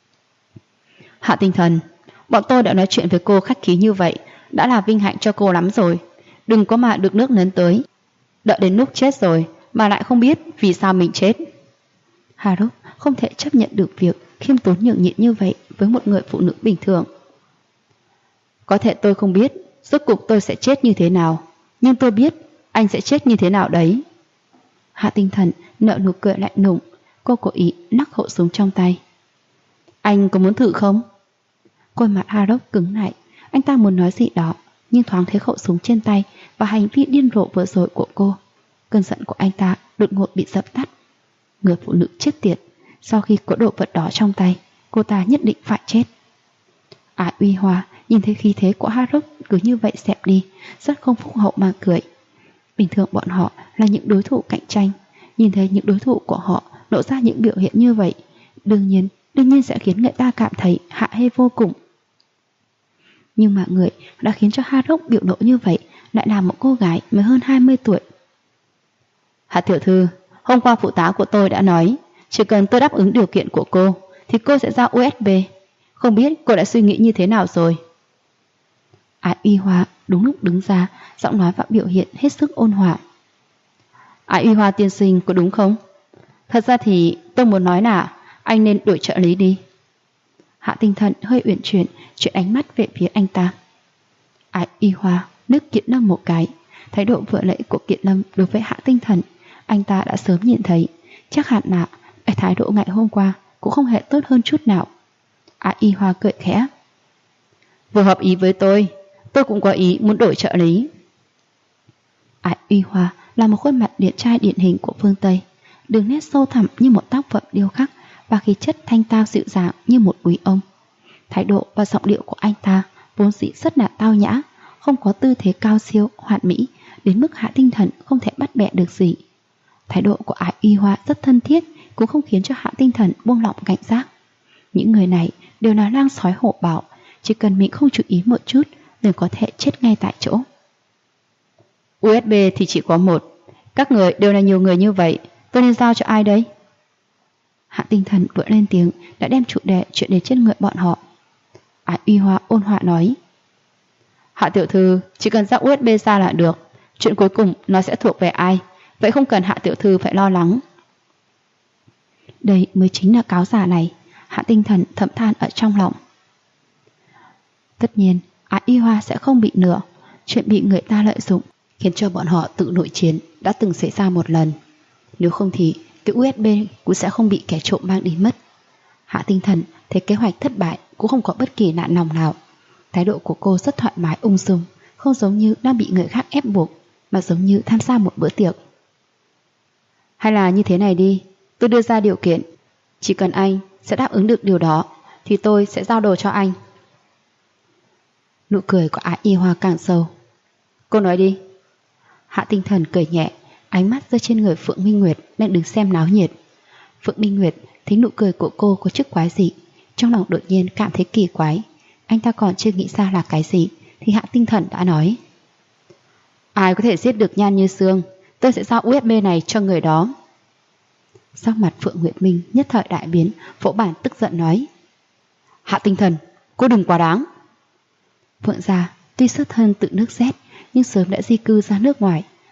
Hạ Tinh Thần, bọn tôi đã nói chuyện với cô khách khí như vậy, đã là vinh hạnh cho cô lắm rồi. Đừng có mà được nước nấn tới. Đợi đến lúc chết rồi mà lại không biết vì sao mình chết. Harrock không thể chấp nhận được việc khiêm tốn nhường nhịn như vậy với một người phụ nữ bình thường. Có thể tôi không biết rốt cuộc tôi sẽ chết như thế nào, nhưng tôi biết anh sẽ chết như thế nào đấy. Hạ Tinh Thần nở nụ cười lạnh lùng, cô cố ý nắc khẩu súng trong tay. Anh có muốn thử không? Khuôn mặt Harrock cứng lại, anh ta muốn nói gì đó, nhưng thoáng thấy khẩu súng trên tay và hành vi điên rồ vừa rồi của cô. Cơn giận của anh ta đột ngột bị dập tắt. Người phụ nữ chết tiệt, sau khi có đồ vật đó trong tay, cô ta nhất định phải chết. Ái Uy Hoa nhìn thấy khí thế của Harrock cứ như vậy xẹp đi, rất không phúc hậu mà cười. Bình thường bọn họ là những đối thủ cạnh tranh, nhìn thấy những đối thủ của họ lộ ra những biểu hiện như vậy, đương nhiên sẽ khiến người ta cảm thấy hạ hê vô cùng. Nhưng mà người đã khiến cho Harrock biểu nộ như vậy lại là một cô gái mới hơn 20 tuổi. Hạ tiểu thư, hôm qua phụ tá của tôi đã nói, chỉ cần tôi đáp ứng điều kiện của cô thì cô sẽ giao USB. Không biết cô đã suy nghĩ như thế nào rồi? Ái Uy Hoa đúng lúc đứng ra, giọng nói và biểu hiện hết sức ôn hòa. Ái Uy Hoa tiên sinh có đúng không? Thật ra thì tôi muốn nói là anh nên đổi trợ lý đi. Hạ Tinh Thần hơi uyển chuyển ánh mắt về phía anh ta. Ái Uy Hoa nước Kiện Lâm một cái. Thái độ vừa nãy của Kiện Lâm đối với Hạ Tinh Thần anh ta đã sớm nhìn thấy. Chắc hẳn là thái độ ngày hôm qua cũng không hề tốt hơn chút nào. Ái Uy Hoa cười khẽ. Vừa hợp ý với tôi cũng có ý muốn đổi trợ lý. Ái Uy Hoa là một khuôn mặt điển trai điển hình của phương Tây, đường nét sâu thẳm như một tác phẩm điêu khắc và khí chất thanh tao dịu dàng như một quý ông. Thái độ và giọng điệu của anh ta vốn dĩ rất là tao nhã, không có tư thế cao siêu, hoàn mỹ đến mức Hạ Tinh Thần không thể bắt bẻ được gì. Thái độ của Ái Uy Hoa rất thân thiết, cũng không khiến cho Hạ Tinh Thần buông lỏng cảnh giác. Những người này đều là lang sói hổ báo, chỉ cần mình không chú ý một chút liền có thể chết ngay tại chỗ. USB thì chỉ có một, các người đều là nhiều người như vậy, tôi nên giao cho ai đây? Hạ Tinh Thần vừa lên tiếng đã đem chủ đề chuyện đến trên người bọn họ. Ái Uy Hoa ôn hòa nói. Hạ tiểu thư chỉ cần giao USB ra là được, chuyện cuối cùng nó sẽ thuộc về ai, vậy không cần Hạ tiểu thư phải lo lắng. Đây mới chính là cáo giả này, Hạ Tinh Thần thầm than ở trong lòng. Tất nhiên Ái Uy Hoa sẽ không bị lừa, chuyện bị người ta lợi dụng khiến cho bọn họ tự nội chiến đã từng xảy ra một lần. Nếu không thì cái USB cũng sẽ không bị kẻ trộm mang đi mất. Hạ Tinh Thần thấy kế hoạch thất bại cũng không có bất kỳ nản lòng nào. Thái độ của cô rất thoải mái ung dung, không giống như đang bị người khác ép buộc, mà giống như tham gia một bữa tiệc. Hay là như thế này đi, tôi đưa ra điều kiện, chỉ cần anh sẽ đáp ứng được điều đó thì tôi sẽ giao đồ cho anh. Nụ cười của Ái Uy Hoa càng sâu. Cô nói đi. Hạ Tinh Thần cười nhẹ, ánh mắt rơi trên người Phượng Minh Nguyệt đang đứng xem náo nhiệt. Phượng Minh Nguyệt thấy nụ cười của cô có chút quái dị, trong lòng đột nhiên cảm thấy kỳ quái. Anh ta còn chưa nghĩ ra là cái gì thì Hạ Tinh Thần đã nói. Ai có thể giết được Nhan Như Sương, tôi sẽ giao USB này cho người đó. Sắc mặt Phượng Nguyệt Minh nhất thời đại biến, vỗ bản tức giận nói. Hạ Tinh Thần, cô đừng quá đáng. Phượng gia tuy xuất thân tự nước Z nhưng sớm đã di cư ra nước ngoài,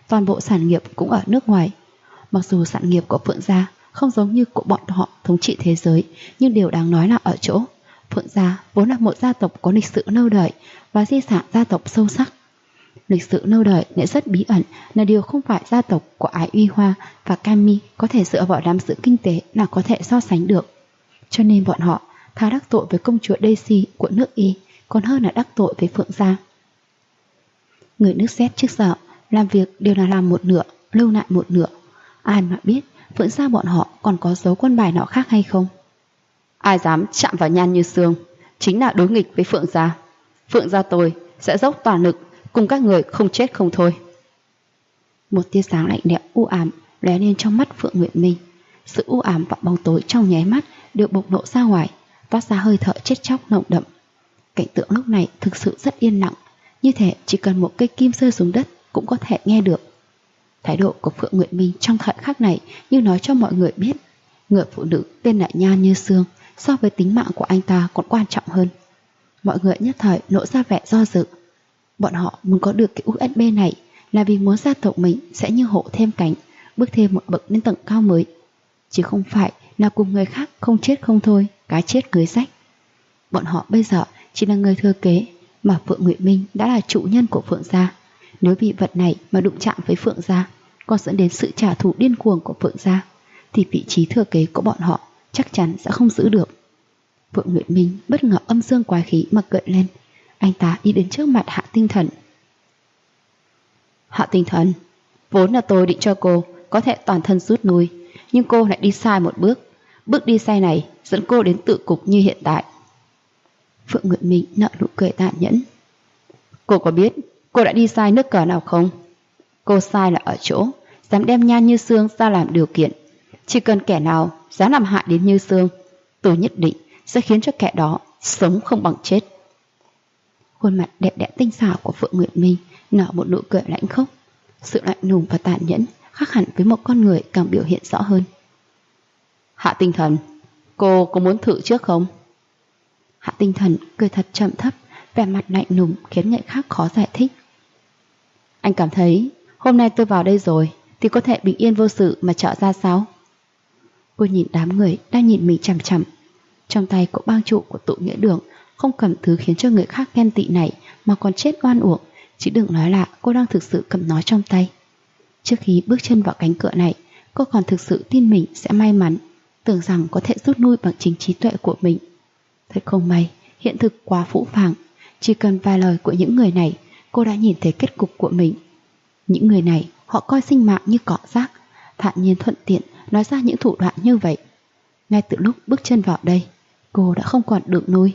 toàn bộ sản nghiệp cũng ở nước ngoài. Mặc dù sản nghiệp của Phượng gia không giống như của bọn họ thống trị thế giới, nhưng điều đáng nói là ở chỗ Phượng gia vốn là một gia tộc có lịch sử lâu đời và di sản gia tộc sâu sắc. Lịch sử lâu đời lại rất bí ẩn là điều không phải gia tộc của Ái Uy Hoa và Cami có thể dựa vào nắm giữ kinh tế là có thể so sánh được. Cho nên bọn họ thà đắc tội với công chúa Daisy của nước Y còn hơn là đắc tội với Phượng gia. Người nước Z trước giờ làm việc đều là làm một nửa, lưu lại một nửa. Ai mà biết Phượng gia bọn họ còn có dấu quân bài nào khác hay không? Ai dám chạm vào Nhan Như Sương chính là đối nghịch với Phượng gia. Phượng gia tôi sẽ dốc toàn lực cùng các người không chết không thôi. Một tia sáng lạnh lẽo u ám lóe lên trong mắt Phượng Nguyệt Minh. Sự u ám và bóng tối trong nháy mắt được bộc lộ ra ngoài, toát ra hơi thở chết chóc nồng đậm. Cảnh tượng lúc này thực sự rất yên lặng, như thể chỉ cần một cây kim rơi xuống đất cũng có thể nghe được. Thái độ của Phượng Nguyệt Minh trong thời khắc này như nói cho mọi người biết, người phụ nữ tên là Nhan Như Sương so với tính mạng của anh ta còn quan trọng hơn. Mọi người nhất thời lộ ra vẻ do dự. Bọn họ muốn có được cái USB này là vì muốn gia tộc mình sẽ như hổ thêm cánh, bước thêm một bậc lên tầng cao mới, chứ không phải là cùng người khác không chết không thôi, cái chết cưới rách. Bọn họ bây giờ chỉ là người thừa kế, mà Phượng Nguyệt Minh đã là chủ nhân của Phượng gia. Nếu vì vật này mà đụng chạm với Phượng gia, còn dẫn đến sự trả thù điên cuồng của Phượng gia, thì vị trí thừa kế của bọn họ chắc chắn sẽ không giữ được. Phượng Nguyệt Minh bất ngờ âm dương quái khí mà gợi lên. Anh ta đi đến trước mặt Hạ Tinh Thần. Hạ Tinh Thần, vốn là tôi định cho cô có thể toàn thân rút lui, nhưng cô lại đi sai một bước. Bước đi sai này dẫn cô đến tự cục như hiện tại. Phượng Nguyệt Minh nở nụ cười tàn nhẫn. Cô có biết cô đã đi sai nước cờ nào không? Cô sai là ở chỗ dám đem Nhan Như Sương ra làm điều kiện. Chỉ cần kẻ nào dám làm hại đến Như Sương, tôi nhất định sẽ khiến cho kẻ đó sống không bằng chết. Khuôn mặt đẹp đẽ tinh xảo của Phượng Nguyệt Minh nở một nụ cười lãnh khốc. Sự lạnh lùng và tàn nhẫn khác hẳn với một con người càng biểu hiện rõ hơn. Hạ Tinh Thần, cô có muốn thử trước không? Hạ Tinh Thần cười thật trầm thấp, vẻ mặt lạnh lùng khiến người khác khó giải thích. Anh cảm thấy hôm nay tôi vào đây rồi thì có thể bình yên vô sự mà trở ra sao? Cô nhìn đám người đang nhìn mình chằm chằm. Trong tay của bang chủ của tụ nghĩa đường không cầm thứ khiến cho người khác ghen tị này mà còn chết oan uổng, chứ đừng nói là cô đang thực sự cầm nó trong tay. Trước khi bước chân vào cánh cửa này, cô còn thực sự tin mình sẽ may mắn, tưởng rằng có thể rút lui bằng chính trí tuệ của mình. Thật không may, hiện thực quá phũ phàng. Chỉ cần vài lời của những người này, cô đã nhìn thấy kết cục của mình. Những người này, họ coi sinh mạng như cỏ rác, thản nhiên thuận tiện nói ra những thủ đoạn như vậy. Ngay từ lúc bước chân vào đây, cô đã không còn đường lui.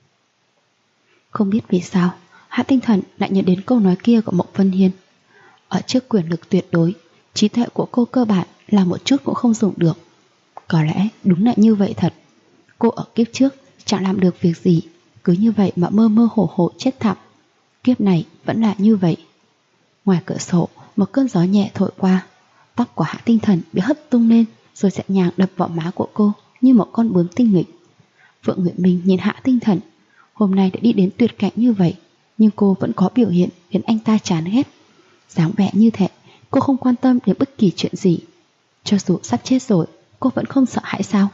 Không biết vì sao, Hạ Tinh Thần lại nhớ đến câu nói kia của Mộc Vân Hiên. Ở trước quyền lực tuyệt đối, trí tuệ của cô cơ bản là một chút cũng không dùng được. Có lẽ đúng là như vậy thật. Cô ở kiếp trước chẳng làm được việc gì, cứ như vậy mà mơ mơ hồ hồ chết thảm. Kiếp này vẫn là như vậy. Ngoài cửa sổ, một cơn gió nhẹ thổi qua. Tóc của Hạ Tinh Thần bị hất tung lên, rồi nhẹ nhàng đập vào má của cô như một con bướm tinh nghịch. Phượng Nguyệt Minh nhìn Hạ Tinh Thần. Hôm nay đã đi đến tuyệt cảnh như vậy, nhưng cô vẫn có biểu hiện khiến anh ta chán ghét. Dáng vẻ như thế, cô không quan tâm đến bất kỳ chuyện gì. Cho dù sắp chết rồi, cô vẫn không sợ hãi sao?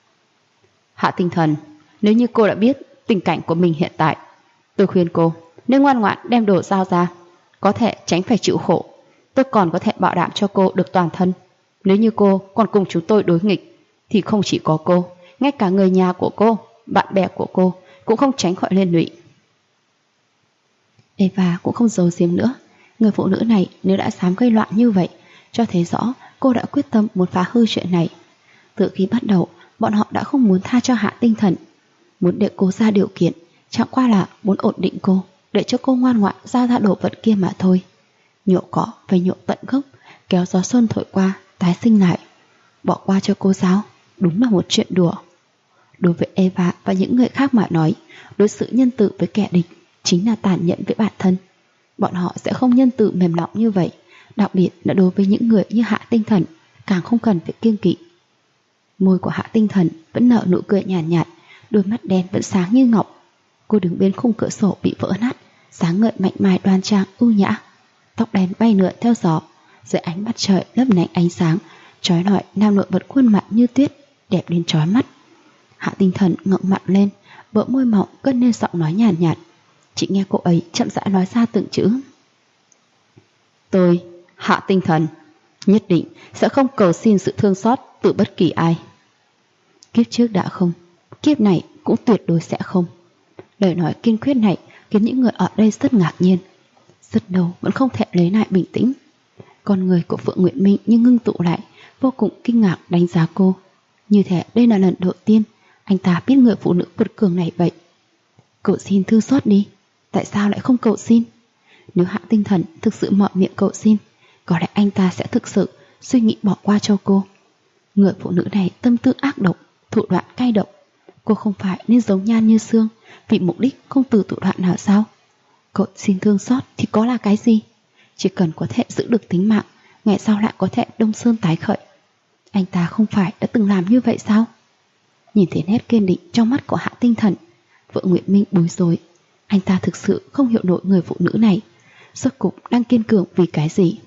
Hạ Tinh Thần, nếu như cô đã biết tình cảnh của mình hiện tại, tôi khuyên cô nên ngoan ngoãn đem đồ giao ra, có thể tránh phải chịu khổ. Tôi còn có thể bảo đảm cho cô được toàn thân. Nếu như cô còn cùng chúng tôi đối nghịch, thì không chỉ có cô, ngay cả người nhà của cô, bạn bè của cô cũng không tránh khỏi liên lụy. Eva cũng không giấu giếm nữa. Người phụ nữ này nếu đã dám gây loạn như vậy, cho thấy rõ cô đã quyết tâm muốn phá hư chuyện này. Từ khi bắt đầu, bọn họ đã không muốn tha cho Hạ Tinh Thần, muốn để cô ra điều kiện, chẳng qua là muốn ổn định cô, để cho cô ngoan ngoãn giao ra đồ vật kia mà thôi. Nhổ cỏ phải nhổ tận gốc, kéo gió xuân thổi qua, tái sinh lại. Bỏ qua cho cô sao? Đúng là một chuyện đùa. Đối với Eva và những người khác mà nói, đối xử nhân từ với kẻ địch chính là tàn nhẫn với bản thân. Bọn họ sẽ không nhân từ mềm lòng như vậy, đặc biệt là đối với những người như Hạ Tinh Thần, càng không cần phải kiêng kỵ. Môi của Hạ Tinh Thần vẫn nở nụ cười nhàn nhạt, đôi mắt đen vẫn sáng như ngọc. Cô đứng bên khung cửa sổ bị vỡ nát, dáng ngợi mạnh mẽ đoan trang ưu nhã, tóc đen bay lượn theo gió, dưới ánh mặt trời lấp lánh ánh sáng chói lọi, nam nội vật khuôn mặt như tuyết, đẹp đến chói mắt. Hạ Tinh Thần ngẩng mặt lên, bờ môi mọng cất lên giọng nói nhàn nhạt. Chị nghe cô ấy chậm rãi nói ra từng chữ. Tôi, Hạ Tinh Thần, nhất định sẽ không cầu xin sự thương xót từ bất kỳ ai. Kiếp trước đã không, kiếp này cũng tuyệt đối sẽ không. Lời nói kiên quyết này khiến những người ở đây rất ngạc nhiên. Rất lâu vẫn không thể lấy lại bình tĩnh. Con người của Phượng Nguyệt Minh như ngưng tụ lại, vô cùng kinh ngạc đánh giá cô. Như thể đây là lần đầu tiên anh ta biết người phụ nữ vượt cường này vậy. Cậu xin thương xót đi, tại sao lại không cầu xin? Nếu Hạ Tinh Thần thực sự mở miệng cầu xin, có lẽ anh ta sẽ thực sự suy nghĩ bỏ qua cho cô. Người phụ nữ này tâm tư ác độc, thủ đoạn cay độc. Cô không phải nên giống Nhan Như Sương vì mục đích không từ thủ đoạn nào sao? Cậu xin thương xót thì có là cái gì? Chỉ cần có thể giữ được tính mạng, ngày sau lại có thể đông sơn tái khởi. Anh ta không phải đã từng làm như vậy sao? Nhìn thấy nét kiên định trong mắt của Hạ Tinh Thần, Phượng Nguyệt Minh bối rối. Anh ta thực sự không hiểu nổi người phụ nữ này, rốt cuộc đang kiên cường vì cái gì?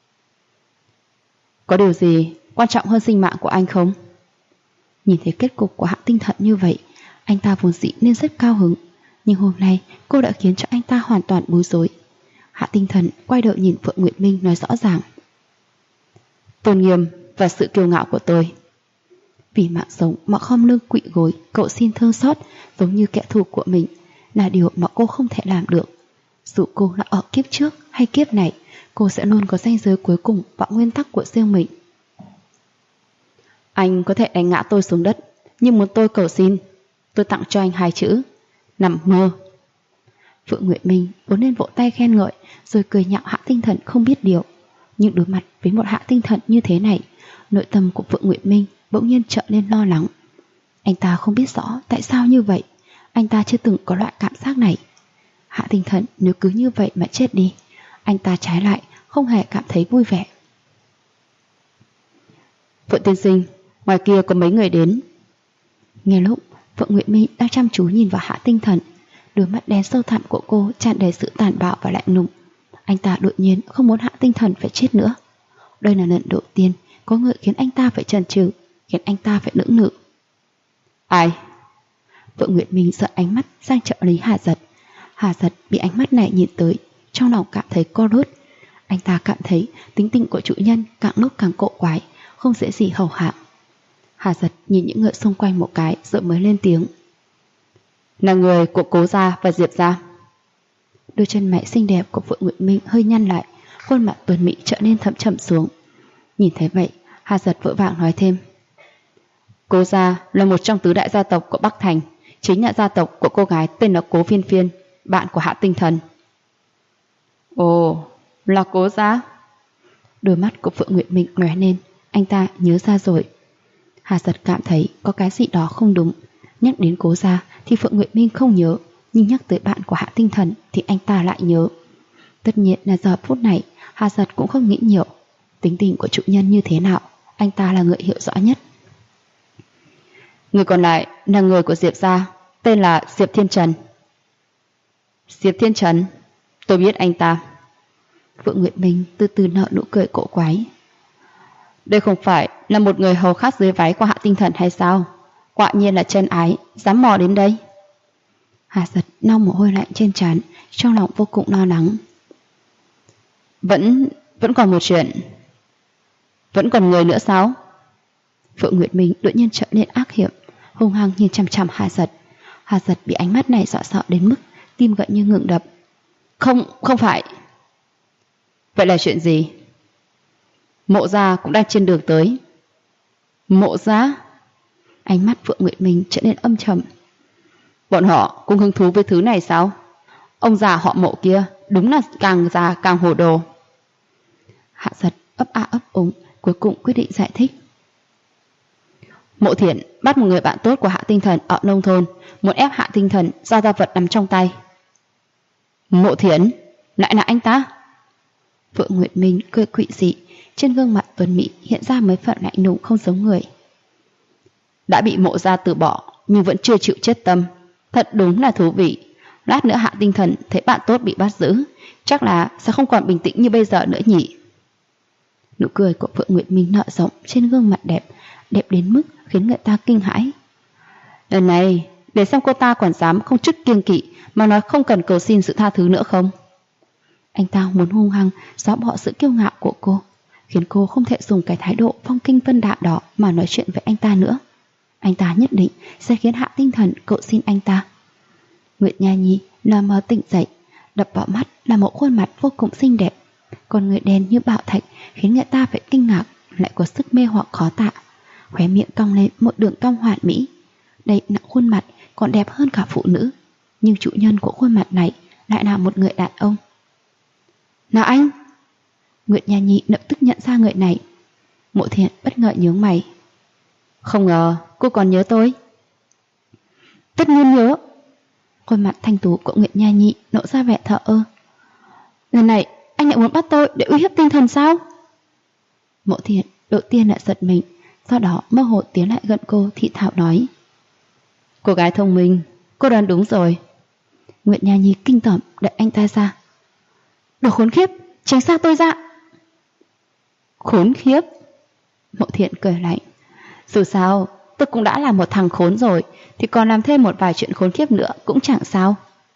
Có điều gì quan trọng hơn sinh mạng của anh không? Nhìn thấy kết cục của Hạ Tinh Thần như vậy, anh ta vốn dĩ nên rất cao hứng, nhưng hôm nay cô đã khiến cho anh ta hoàn toàn bối rối. Hạ Tinh Thần quay đầu nhìn Phượng Nguyệt Minh nói rõ ràng. Tôn nghiêm và sự kiêu ngạo của tôi. Vì mạng sống mà khom lưng quỵ gối cậu xin thương xót giống như kẻ thù của mình là điều mà cô không thể làm được. Dù cô là ở kiếp trước hay kiếp này, cô sẽ luôn có ranh giới cuối cùng và nguyên tắc của riêng mình. Anh có thể đánh ngã tôi xuống đất, nhưng muốn tôi cầu xin, tôi tặng cho anh 2 chữ: nằm mơ. Phượng Nguyệt Minh vốn nên vỗ tay khen ngợi, rồi cười nhạo Hạ Tinh Thần không biết điều. Nhưng đối mặt với một Hạ Tinh Thần như thế này, nội tâm của Phượng Nguyệt Minh bỗng nhiên trở nên lo lắng. Anh ta không biết rõ tại sao như vậy, anh ta chưa từng có loại cảm giác này. Hạ Tinh Thần nếu cứ như vậy mà chết đi, anh ta trái lại không hề cảm thấy vui vẻ. Phượng tiên sinh, ngoài kia có mấy người đến. Nghe lúc Phượng Nguyệt Minh đang chăm chú nhìn vào Hạ Tinh Thần, đôi mắt đen sâu thẳm của cô tràn đầy sự tàn bạo và lạnh lùng. Anh ta đột nhiên không muốn Hạ Tinh Thần phải chết nữa. Đây là lần đầu tiên có người khiến anh ta phải chần chừ, khiến anh ta phải lưỡng lự. Ai? Phượng Nguyệt Minh sợ ánh mắt sang trợ lý Hà Giật. Hà Giật bị ánh mắt này nhìn tới, trong lòng cảm thấy co rút. Anh ta cảm thấy tính tình của chủ nhân càng lúc càng cộ quái, không dễ gì hầu hạ. Hà Giật nhìn những người xung quanh một cái rồi mới lên tiếng. Là người của Cố gia và Diệp gia. Đôi chân mày xinh đẹp của Phượng Nguyệt Minh hơi nhăn lại, khuôn mặt tuấn mỹ trở nên thâm trầm xuống. Nhìn thấy vậy, Hà Giật vội vàng nói thêm. Cố gia là một trong tứ đại gia tộc của Bắc Thành, chính là gia tộc của cô gái tên là Cố Phiên Phiên, bạn của Hạ Tinh Thần. Ồ, là Cố gia? Đôi mắt của Phượng Nguyệt Minh lóe lên, anh ta nhớ ra rồi. Hà Giật cảm thấy có cái gì đó không đúng. Nhắc đến Cố gia thì Phượng Nguyệt Minh không nhớ, nhưng nhắc tới bạn của Hạ Tinh Thần thì anh ta lại nhớ. Tất nhiên là giờ phút này Hà Giật cũng không nghĩ nhiều. Tính tình của chủ nhân như thế nào, anh ta là người hiểu rõ nhất. Người còn lại là người của Diệp gia, tên là Diệp Thiên Trần. Diệp Thiên Trần? Tôi biết anh ta. Phượng Nguyệt Minh từ từ nở nụ cười cổ quái. Đây không phải là một người hầu khác dưới váy của Hạ Tinh Thần hay sao? Quả nhiên là chân ái, dám mò đến đây. Hà Giật lau mồ hôi lạnh trên trán, trong lòng vô cùng lo lắng. Vẫn còn một chuyện. Vẫn còn người nữa sao? Phượng Nguyệt Minh đột nhiên trở nên ác hiểm, hung hăng nhìn chằm chằm Hà Giật. Hà Giật bị ánh mắt này dọa sợ đến mức tim gần như ngừng đập. Không phải. Vậy là chuyện gì? Mộ gia cũng đang trên đường tới. Mộ gia? Ánh mắt Phượng Nguyệt Minh trở nên âm trầm. Bọn họ cũng hứng thú với thứ này sao? Ông già họ Mộ kia đúng là càng già càng hồ đồ. Hạ Giật ấp a ấp úng, cuối cùng quyết định giải thích. Mộ Thiển bắt một người bạn tốt của Hạ Tinh Thần ở nông thôn, muốn ép Hạ Tinh Thần giao ra vật nằm trong tay. Mộ Thiển? Lại là anh ta? Phượng Nguyệt Minh cười quỵ dị, trên gương mặt tuấn mỹ hiện ra mấy phần lạnh lùng không giống người. Đã bị Mộ gia từ bỏ nhưng vẫn chưa chịu chết tâm, thật đúng là thú vị. Lát nữa Hạ Tinh Thần thấy bạn tốt bị bắt giữ, chắc là sẽ không còn bình tĩnh như bây giờ nữa nhỉ. Nụ cười của Phượng Nguyệt Minh nở rộng trên gương mặt đẹp, đẹp đến mức khiến người ta kinh hãi. Lần này, để xem cô ta còn dám không chút kiêng kỵ mà nói không cần cầu xin sự tha thứ nữa không? Anh ta muốn hung hăng xóa bỏ sự kiêu ngạo của cô, khiến cô không thể dùng cái thái độ phong kinh vân đạm đó mà nói chuyện với anh ta nữa. Anh ta nhất định sẽ khiến Hạ Tinh Thần cầu xin anh ta. Nguyệt Nha Nhi lờ mờ tỉnh dậy, đập vào mắt là một khuôn mặt vô cùng xinh đẹp, con người đen như bảo thạch khiến người ta phải kinh ngạc, lại có sức mê hoặc khó tả. Khóe miệng cong lên một đường cong hoàn mỹ. Đây là khuôn mặt còn đẹp hơn cả phụ nữ, nhưng chủ nhân của khuôn mặt này lại là một người đàn ông. Là anh? Nguyệt Nha Nhi lập tức nhận ra người này. Mộ Thiện bất ngờ nhướng mày. Không ngờ cô còn nhớ tôi. Tất nhiên nhớ. Khuôn mặt thanh tú của Nguyệt Nha Nhi lộ ra vẻ thờ ơ. Lần này anh lại muốn bắt tôi để uy hiếp tinh thần sao? Mộ Thiện đầu tiên lại giật mình, sau đó mơ hồ tiến lại gần cô thị thảo nói. Cô gái thông minh, cô đoán đúng rồi. Nguyệt Nha Nhi kinh tởm đẩy anh ta ra. Đồ khốn khiếp, tránh xa tôi ra. Khốn khiếp? Mộ Thiện cười lạnh. Dù sao, tôi cũng đã là một thằng khốn rồi, thì còn làm thêm một vài chuyện khốn khiếp nữa cũng chẳng sao.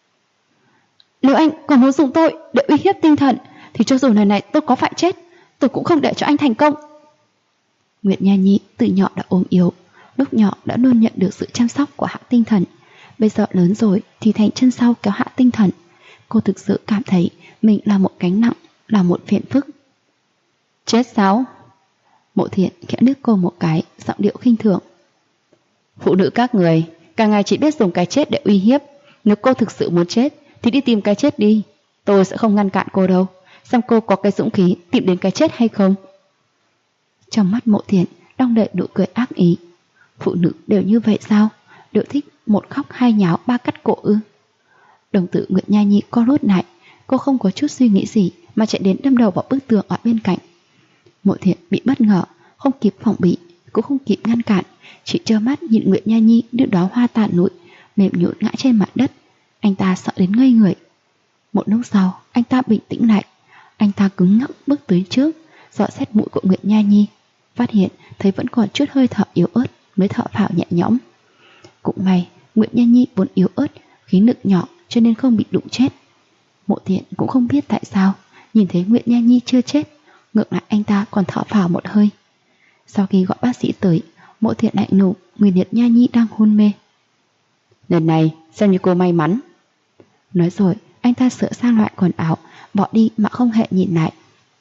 Nếu anh còn muốn dùng tôi để uy hiếp tinh thần, thì cho dù lần này tôi có phải chết, tôi cũng không để cho anh thành công. Nguyệt Nha Nhi từ nhỏ đã ốm yếu, lúc nhỏ đã luôn nhận được sự chăm sóc của Hạ Tinh Thần. Bây giờ lớn rồi thì thành chân sau kéo Hạ Tinh Thần. Cô thực sự cảm thấy mình là một gánh nặng, là một phiền phức. Chết sao? Mộ Thiện khẽ liếc cô một cái, giọng điệu khinh thường. Phụ nữ các người cả ngày chỉ biết dùng cái chết để uy hiếp. Nếu cô thực sự muốn chết thì đi tìm cái chết đi. Tôi sẽ không ngăn cản cô đâu. Xem cô có cái dũng khí tìm đến cái chết hay không. Trong mắt Mộ Thiện đong đậy nụ cười ác ý. Phụ nữ đều như vậy sao? Đều thích một khóc hai nháo ba cắt cổ ư? Đồng tử Nguyệt Nha Nhi co rút lại. Cô không có chút suy nghĩ gì mà chạy đến đâm đầu vào bức tường ở bên cạnh. Mộ Thiện bị bất ngờ, không kịp phòng bị, cũng không kịp ngăn cản, chỉ trơ mắt nhìn Nguyệt Nha Nhi như đóa hoa tàn lụi, mềm nhũn ngã trên mặt đất. Anh ta sợ đến ngây người. Một lúc sau, anh ta bình tĩnh lại. Anh ta cứng ngắc bước tới trước, dò xét mũi của Nguyệt Nha Nhi, phát hiện thấy vẫn còn chút hơi thở yếu ớt, mới thở phào nhẹ nhõm. Cũng may, Nguyệt Nha Nhi vốn yếu ớt, khí lực nhỏ cho nên không bị đụng chết. Mộ Thiện cũng không biết tại sao, nhìn thấy Nguyệt Nha Nhi chưa chết, ngược lại anh ta còn thở phào một hơi. Sau khi gọi bác sĩ tới, Mộ Thiện lạnh lùng Nguyệt Nha Nhi đang hôn mê. Lần này xem như cô may mắn. Nói rồi, anh ta sửa sang loại quần áo, bỏ đi mà không hề nhìn lại.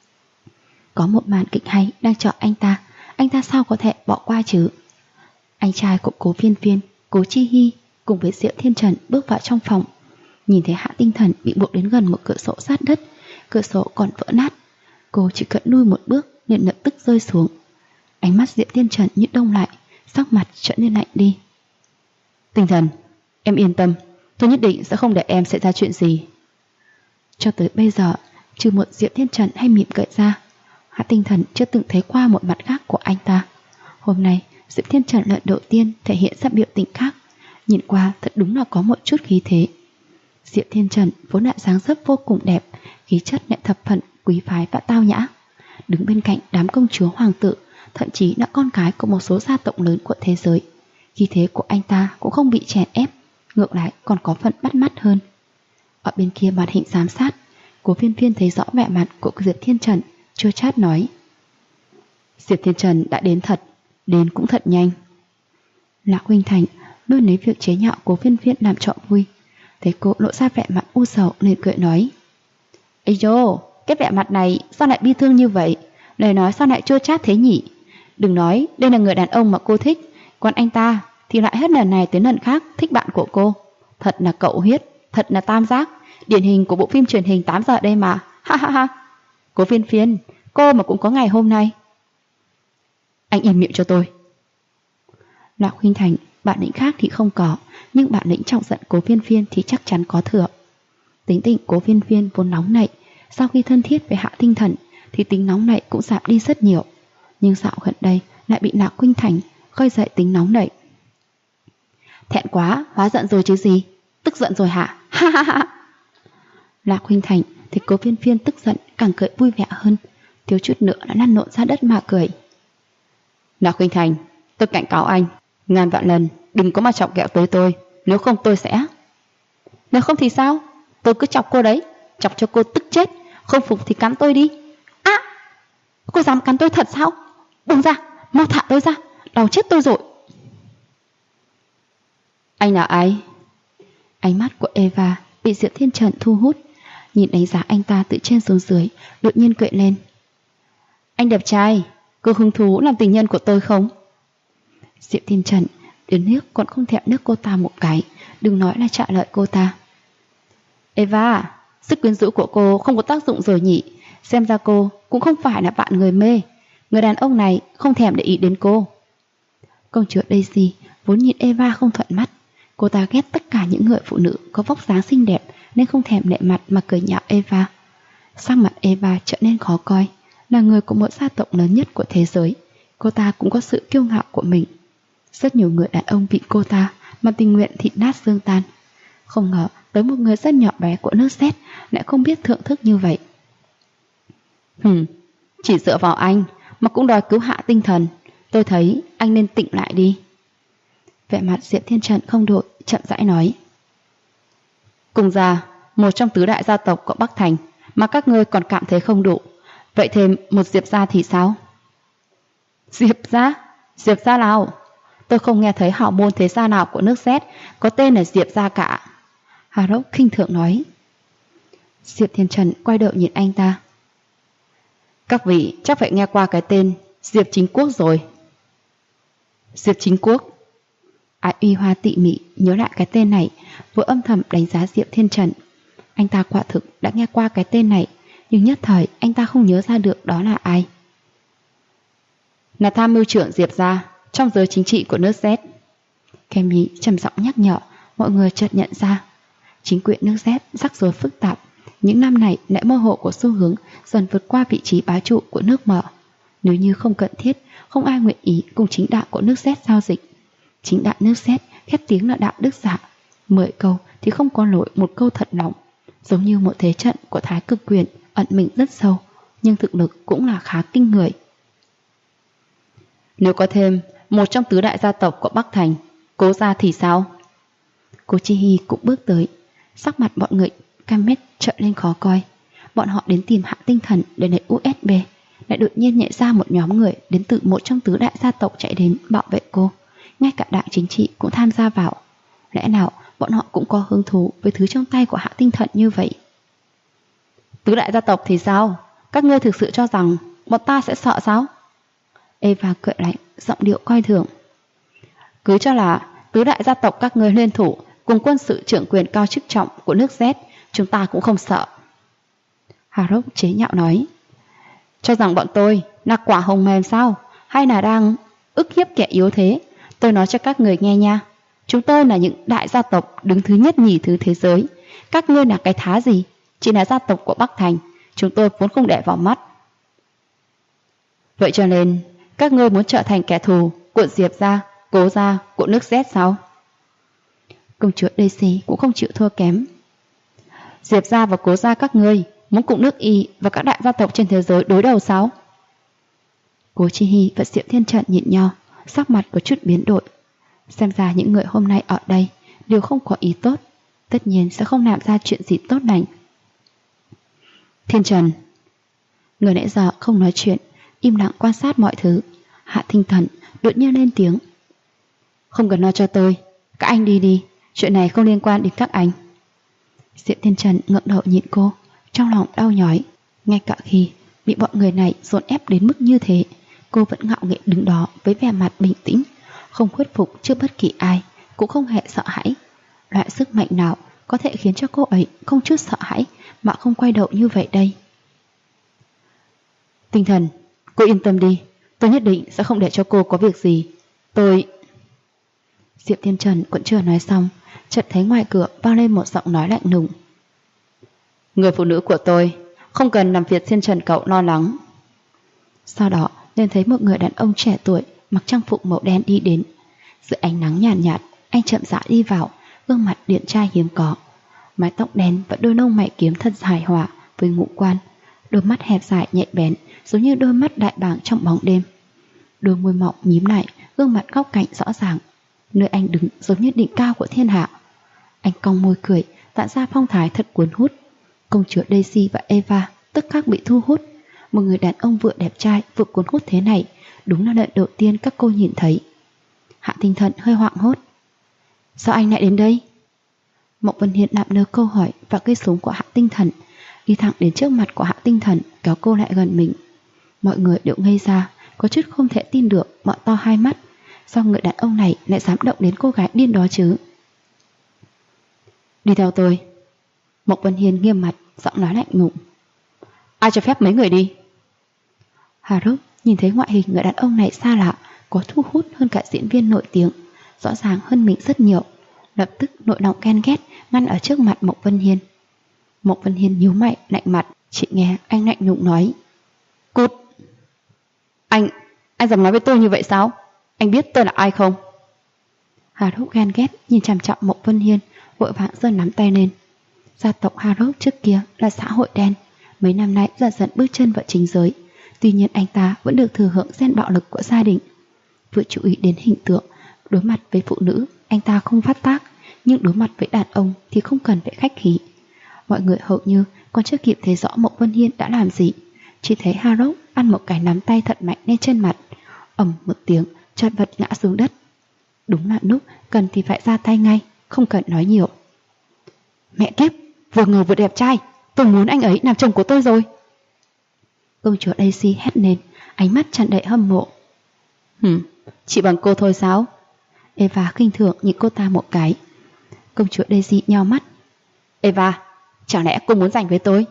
Có một màn kịch hay đang chờ anh ta sao có thể bỏ qua chứ? Anh trai của Cố Viên Viên, Cố Chi Hy cùng với Diệu Thiên Trần bước vào trong phòng, nhìn thấy Hạ Tinh Thần bị buộc đến gần một cửa sổ sát đất, cửa sổ còn vỡ nát. Cô chỉ cần lui một bước liền lập tức rơi xuống. Ánh mắt Diệu Thiên Trần như đông lại, sắc mặt trở nên lạnh đi. Tinh Thần, em yên tâm, tôi nhất định sẽ không để em xảy ra chuyện gì. Cho tới bây giờ, trừ một Diệu Thiên Trần hay mỉm cười ra, Hạ Tinh Thần chưa từng thấy qua một mặt khác của anh ta. Hôm nay, Diệu Thiên Trần lần đầu tiên thể hiện ra biểu tình khác, nhìn qua thật đúng là có một chút khí thế. Diệu Thiên Trần vốn là dáng dấp vô cùng đẹp, khí chất lại thập phần quý phái và tao nhã. Đứng bên cạnh đám công chúa hoàng tử, thậm chí là con cái của một số gia tộc lớn của thế giới, khí thế của anh ta cũng không bị chèn ép, ngược lại còn có phần bắt mắt hơn. Ở bên kia màn hình giám sát, Cố Viên Viên thấy rõ vẻ mặt của Diệp Thiên Trần, chua chát nói: Diệp Thiên Trần đã đến thật, đến cũng thật nhanh. Lạc Huynh Thành luôn lấy việc chế nhạo Cố Viên Viên làm trọ vui, thấy cô lộ ra vẻ mặt u sầu nên cười nói: Ây dô, cái vẻ mặt này sao lại bi thương như vậy? Lời nói sao lại chua chát thế nhỉ? Đừng nói đây là người đàn ông mà cô thích, còn anh ta thì lại hết lần này tới lần khác thích bạn của cô. Thật là cậu huyết, thật là tam giác, điển hình của bộ phim truyền hình 8 giờ đây mà. Ha ha ha. Cố Viên Viên, cô mà cũng có ngày hôm nay. Anh im miệng cho tôi. Lạc Huynh Thành, bản lĩnh khác thì không có, nhưng bản lĩnh trọng giận Cố Viên Viên thì chắc chắn có thừa. Tính tình Cố Viên Viên vốn nóng nảy, sau khi thân thiết với Hạ Tinh Thần thì tính nóng nảy cũng giảm đi rất nhiều. Nhưng dạo gần đây lại bị Lạc Huynh Thành khơi dậy tính nóng nảy. Thẹn quá, hóa giận rồi chứ gì? Tức giận rồi hả? Ha ha ha. Lạc Huynh Thành thì Cố Viên Viên tức giận càng cười vui vẻ hơn, thiếu chút nữa đã lăn lộn ra đất mà cười. Nào Khuynh Thành, tôi cảnh cáo anh, ngàn vạn lần đừng có mà chọc ghẹo tới tôi, nếu không tôi sẽ... Nếu không thì sao? Tôi cứ chọc cô đấy, chọc cho cô tức chết, không phục thì cắn tôi đi. À, cô dám cắn tôi thật sao? Buông ra, mau thả tôi ra, đau chết tôi rồi. Anh là ai? Ánh mắt của Eva bị Diệp Thiên Trần thu hút, nhìn đánh giá anh ta từ trên xuống dưới, đột nhiên cười lên. Anh đẹp trai, có hứng thú làm tình nhân của tôi không? Diệp Thiên Trần đến nước còn không thèm nước cô ta một cái, đừng nói là trả lời cô ta. Eva, sức quyến rũ của cô không có tác dụng rồi nhỉ? Xem ra cô cũng không phải là bạn người mê. Người đàn ông này không thèm để ý đến cô. Công chúa Daisy vốn nhìn Eva không thuận mắt. Cô ta ghét tất cả những người phụ nữ có vóc dáng xinh đẹp nên không thèm nệ mặt mà cười nhạo Eva. Sắc mặt Eva trở nên khó coi. Là người của một gia tộc lớn nhất của thế giới, cô ta cũng có sự kiêu ngạo của mình. Rất nhiều người đàn ông bị cô ta mà tình nguyện thịt nát xương tan. Không ngờ tới một người rất nhỏ bé của nước Séc lại không biết thưởng thức như vậy. Chỉ dựa vào anh mà cũng đòi cứu hạ tinh thần. Tôi thấy anh nên tỉnh lại đi. Vẻ mặt Diệp Thiên Trần không đổi, chậm rãi nói. Cùng ra, một trong tứ đại gia tộc của Bắc Thành mà các ngươi còn cảm thấy không đủ. Vậy thêm một Diệp gia thì sao? Diệp gia? Diệp gia nào? Tôi không nghe thấy hào môn thế gia nào của nước Séc có tên là Diệp gia cả. Harrock khinh thường nói. Diệp Thiên Trần quay đầu nhìn anh ta. Các vị chắc phải nghe qua cái tên Diệp Chính Quốc rồi. Diệp Chính Quốc? Ái Uy Hoa tỉ mỉ nhớ lại cái tên này, vừa âm thầm đánh giá Diệp Thiên Trần. Anh ta quả thực đã nghe qua cái tên này, nhưng nhất thời anh ta không nhớ ra được đó là ai. Là tham mưu trưởng Diệp gia trong giới chính trị của nước Séc. Kemi trầm giọng nhắc nhở, mọi người chợt nhận ra. Chính quyền nước Séc rắc rối phức tạp, những năm này lại mơ hồ của xu hướng dần vượt qua vị trí bá trụ của nước Mở. Nếu như không cần thiết, không ai nguyện ý cùng chính đạo của nước Séc giao dịch. Chính đạo nước Séc khét tiếng là đạo đức giả, 10 câu thì không có lỗi một câu thật lòng, giống như một thế trận của thái cực quyền ẩn mình rất sâu, nhưng thực lực cũng là khá kinh người. Nếu có thêm một trong tứ đại gia tộc của Bắc Thành, Cố gia thì sao? Cố Chi Hi cũng bước tới, sắc mặt bọn người cam mét trợn lên khó coi. Bọn họ đến tìm Hạ Tinh Thần để lấy USB, lại đột nhiên nhảy ra một nhóm người đến từ một trong tứ đại gia tộc chạy đến bảo vệ cô. Ngay cả đảng chính trị cũng tham gia vào. Lẽ nào bọn họ cũng có hứng thú với thứ trong tay của Hạ Tinh Thần như vậy? Tứ đại gia tộc thì sao? Các ngươi thực sự cho rằng bọn ta sẽ sợ sao? Eva cười lạnh, giọng điệu coi thường. Cứ cho là tứ đại gia tộc các ngươi liên thủ cùng quân sự trưởng quyền cao chức trọng của nước Z, chúng ta cũng không sợ. Harrock chế nhạo nói. Cho rằng bọn tôi là quả hồng mềm sao? Hay là đang ức hiếp kẻ yếu thế? Tôi nói cho các người nghe nha. Chúng tôi là những đại gia tộc đứng thứ nhất nhì thứ thế giới. Các ngươi là cái thá gì? Chỉ là gia tộc của Bắc Thành. Chúng tôi vốn không để vào mắt. Vậy cho nên các ngươi muốn trở thành kẻ thù của Diệp gia, Cố gia, của nước Z sao? Công chúa Daisy cũng không chịu thua kém. Diệp gia và Cố gia các ngươi muốn cùng nước Y và các đại gia tộc trên thế giới đối đầu sao? Cố Chi Hi và Diệp Thiên Trần nhìn nhau, sắc mặt có chút biến đổi. Xem ra những người hôm nay ở đây đều không có ý tốt, tất nhiên sẽ không làm ra chuyện gì tốt lành. Thiên Trần, người nãy giờ không nói chuyện, im lặng quan sát mọi thứ. Hạ Tinh Thần đột nhiên lên tiếng. Không cần lo cho tôi, các anh đi đi, chuyện này không liên quan đến các anh. Diệp Thiên Trần ngẩng đầu nhìn cô, trong lòng đau nhói. Ngay cả khi bị bọn người này dồn ép đến mức như thế, cô vẫn ngạo nghễ đứng đó với vẻ mặt bình tĩnh, không khuất phục trước bất kỳ ai, cũng không hề sợ hãi. Loại sức mạnh nào có thể khiến cho cô ấy không chút sợ hãi mà không quay đầu như vậy đây? Tinh Thần, cô yên tâm đi, tôi nhất định sẽ không để cho cô có việc gì. Diệp Thiên Trần cũng chưa nói xong, chợt thấy ngoài cửa vang lên một giọng nói lạnh lùng. Người phụ nữ của tôi không cần làm việc Thiên Trần cậu lo lắng. Sau đó nên thấy một người đàn ông trẻ tuổi mặc trang phục màu đen đi đến. Dưới ánh nắng nhàn nhạt, anh chậm rãi đi vào, gương mặt điển trai hiếm có, mái tóc đen và đôi lông mày kiếm thật hài hòa với ngũ quan, đôi mắt hẹp dài nhạy bén, giống như đôi mắt đại bàng trong bóng đêm. Đôi môi mọng nhím lại, gương mặt góc cạnh rõ ràng. Nơi anh đứng giống như đỉnh cao của thiên hạ. Anh cong môi cười, tản ra phong thái thật cuốn hút. Công chúa Daisy và Eva tức khắc bị thu hút. Một người đàn ông vừa đẹp trai vừa cuốn hút thế này, đúng là lần đầu tiên các cô nhìn thấy. Hạ Tinh Thần hơi hoảng hốt. Sao anh lại đến đây? Mộng Vân Hiên nạm nơ câu hỏi và cây súng của Hạ Tinh Thần, đi thẳng đến trước mặt của Hạ Tinh Thần, kéo cô lại gần mình. Mọi người đều ngây ra, có chút không thể tin được, mở to hai mắt. Sao người đàn ông này lại dám động đến cô gái điên đó chứ? Đi theo tôi. Mộng Vân Hiên nghiêm mặt, giọng nói lạnh lùng. Ai cho phép mấy người đi? Harold nhìn thấy ngoại hình người đàn ông này xa lạ, có thu hút hơn cả diễn viên nổi tiếng, rõ ràng hơn mình rất nhiều. Lập tức nội lòng ghen ghét ngăn ở trước mặt Mộng Vân Hiên. Mộng Vân Hiên nhíu mày lạnh mặt, chị nghe anh lạnh lùng nói. Cút! Anh dám nói với tôi như vậy sao? Anh biết tôi là ai không? Harold ghen ghét nhìn chằm chằm Mộng Vân Hiên, vội vàng giơ nắm tay lên. Gia tộc Harold trước kia là xã hội đen, mấy năm nay dần dần bước chân vào chính giới. Tuy nhiên anh ta vẫn được thừa hưởng gen bạo lực của gia đình. Vừa chú ý đến hình tượng, đối mặt với phụ nữ anh ta không phát tác, nhưng đối mặt với đàn ông thì không cần phải khách khí. Mọi người hầu như còn chưa kịp thấy rõ Mộng Vân Hiên đã làm gì, chỉ thấy Harold ăn một cái nắm tay thật mạnh lên trên mặt. Ầm một tiếng, chợt vật ngã xuống đất. Đúng là lúc cần thì phải ra tay ngay, không cần nói nhiều. Mẹ kiếp, vừa ngầu vừa đẹp trai, tôi muốn anh ấy làm chồng của tôi rồi. Công chúa Daisy hét lên, ánh mắt tràn đầy hâm mộ. Chỉ bằng cô thôi sao? Eva khinh thường nhìn cô ta một cái. Công chúa Daisy nheo mắt. Eva, chẳng lẽ cô muốn giành với tôi?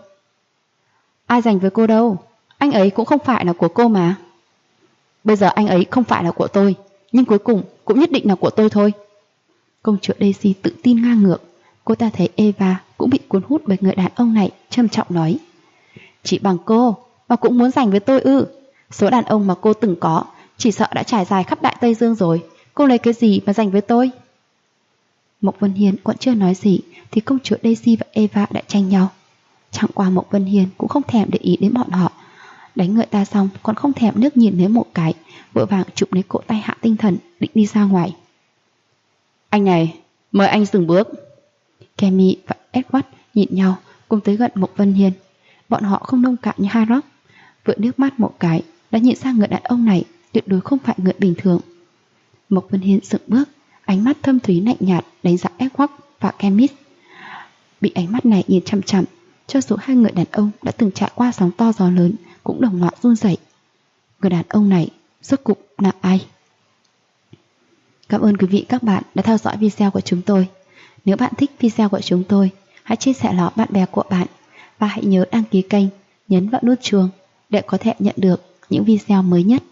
Ai giành với cô đâu, anh ấy cũng không phải là của cô mà. Bây giờ anh ấy không phải là của tôi, nhưng cuối cùng cũng nhất định là của tôi thôi. Công chúa Daisy tự tin ngang ngược. Cô ta thấy Eva cũng bị cuốn hút bởi người đàn ông này, trầm trọng nói. Chỉ bằng cô mà cũng muốn giành với tôi ư? Số đàn ông mà cô từng có chỉ sợ đã trải dài khắp Đại Tây Dương rồi, cô lấy cái gì mà giành với tôi? Mộng Vân Hiên còn chưa nói gì thì công chúa Daisy và Eva đã tranh nhau. Chẳng qua Mộng Vân Hiên cũng không thèm để ý đến bọn họ. Đánh người ta xong còn không thèm nước nhìn lấy một cái, vội vàng chụp lấy cổ tay Hạ Tinh Thần định đi ra ngoài. Anh này, mời anh dừng bước. Kemi và Edward nhìn nhau cùng tới gần Mộng Vân Hiên. Bọn họ không nông cạn như Harold, vừa nước mắt một cái đã nhìn ra người đàn ông này tuyệt đối không phải người bình thường. Mộng Vân Hiên dừng bước, ánh mắt thâm thúy lạnh nhạt đánh giá Edward và Kemi. Bị ánh mắt này nhìn chằm chằm, cho dù hai người đàn ông đã từng trải qua sóng to gió lớn cũng đồng loạt run rẩy. Người đàn ông này rốt cuộc là ai? Cảm ơn quý vị các bạn đã theo dõi video của chúng tôi. Nếu bạn thích video của chúng tôi, hãy chia sẻ nó bạn bè của bạn và hãy nhớ đăng ký kênh, nhấn vào nút chuông để có thể nhận được những video mới nhất.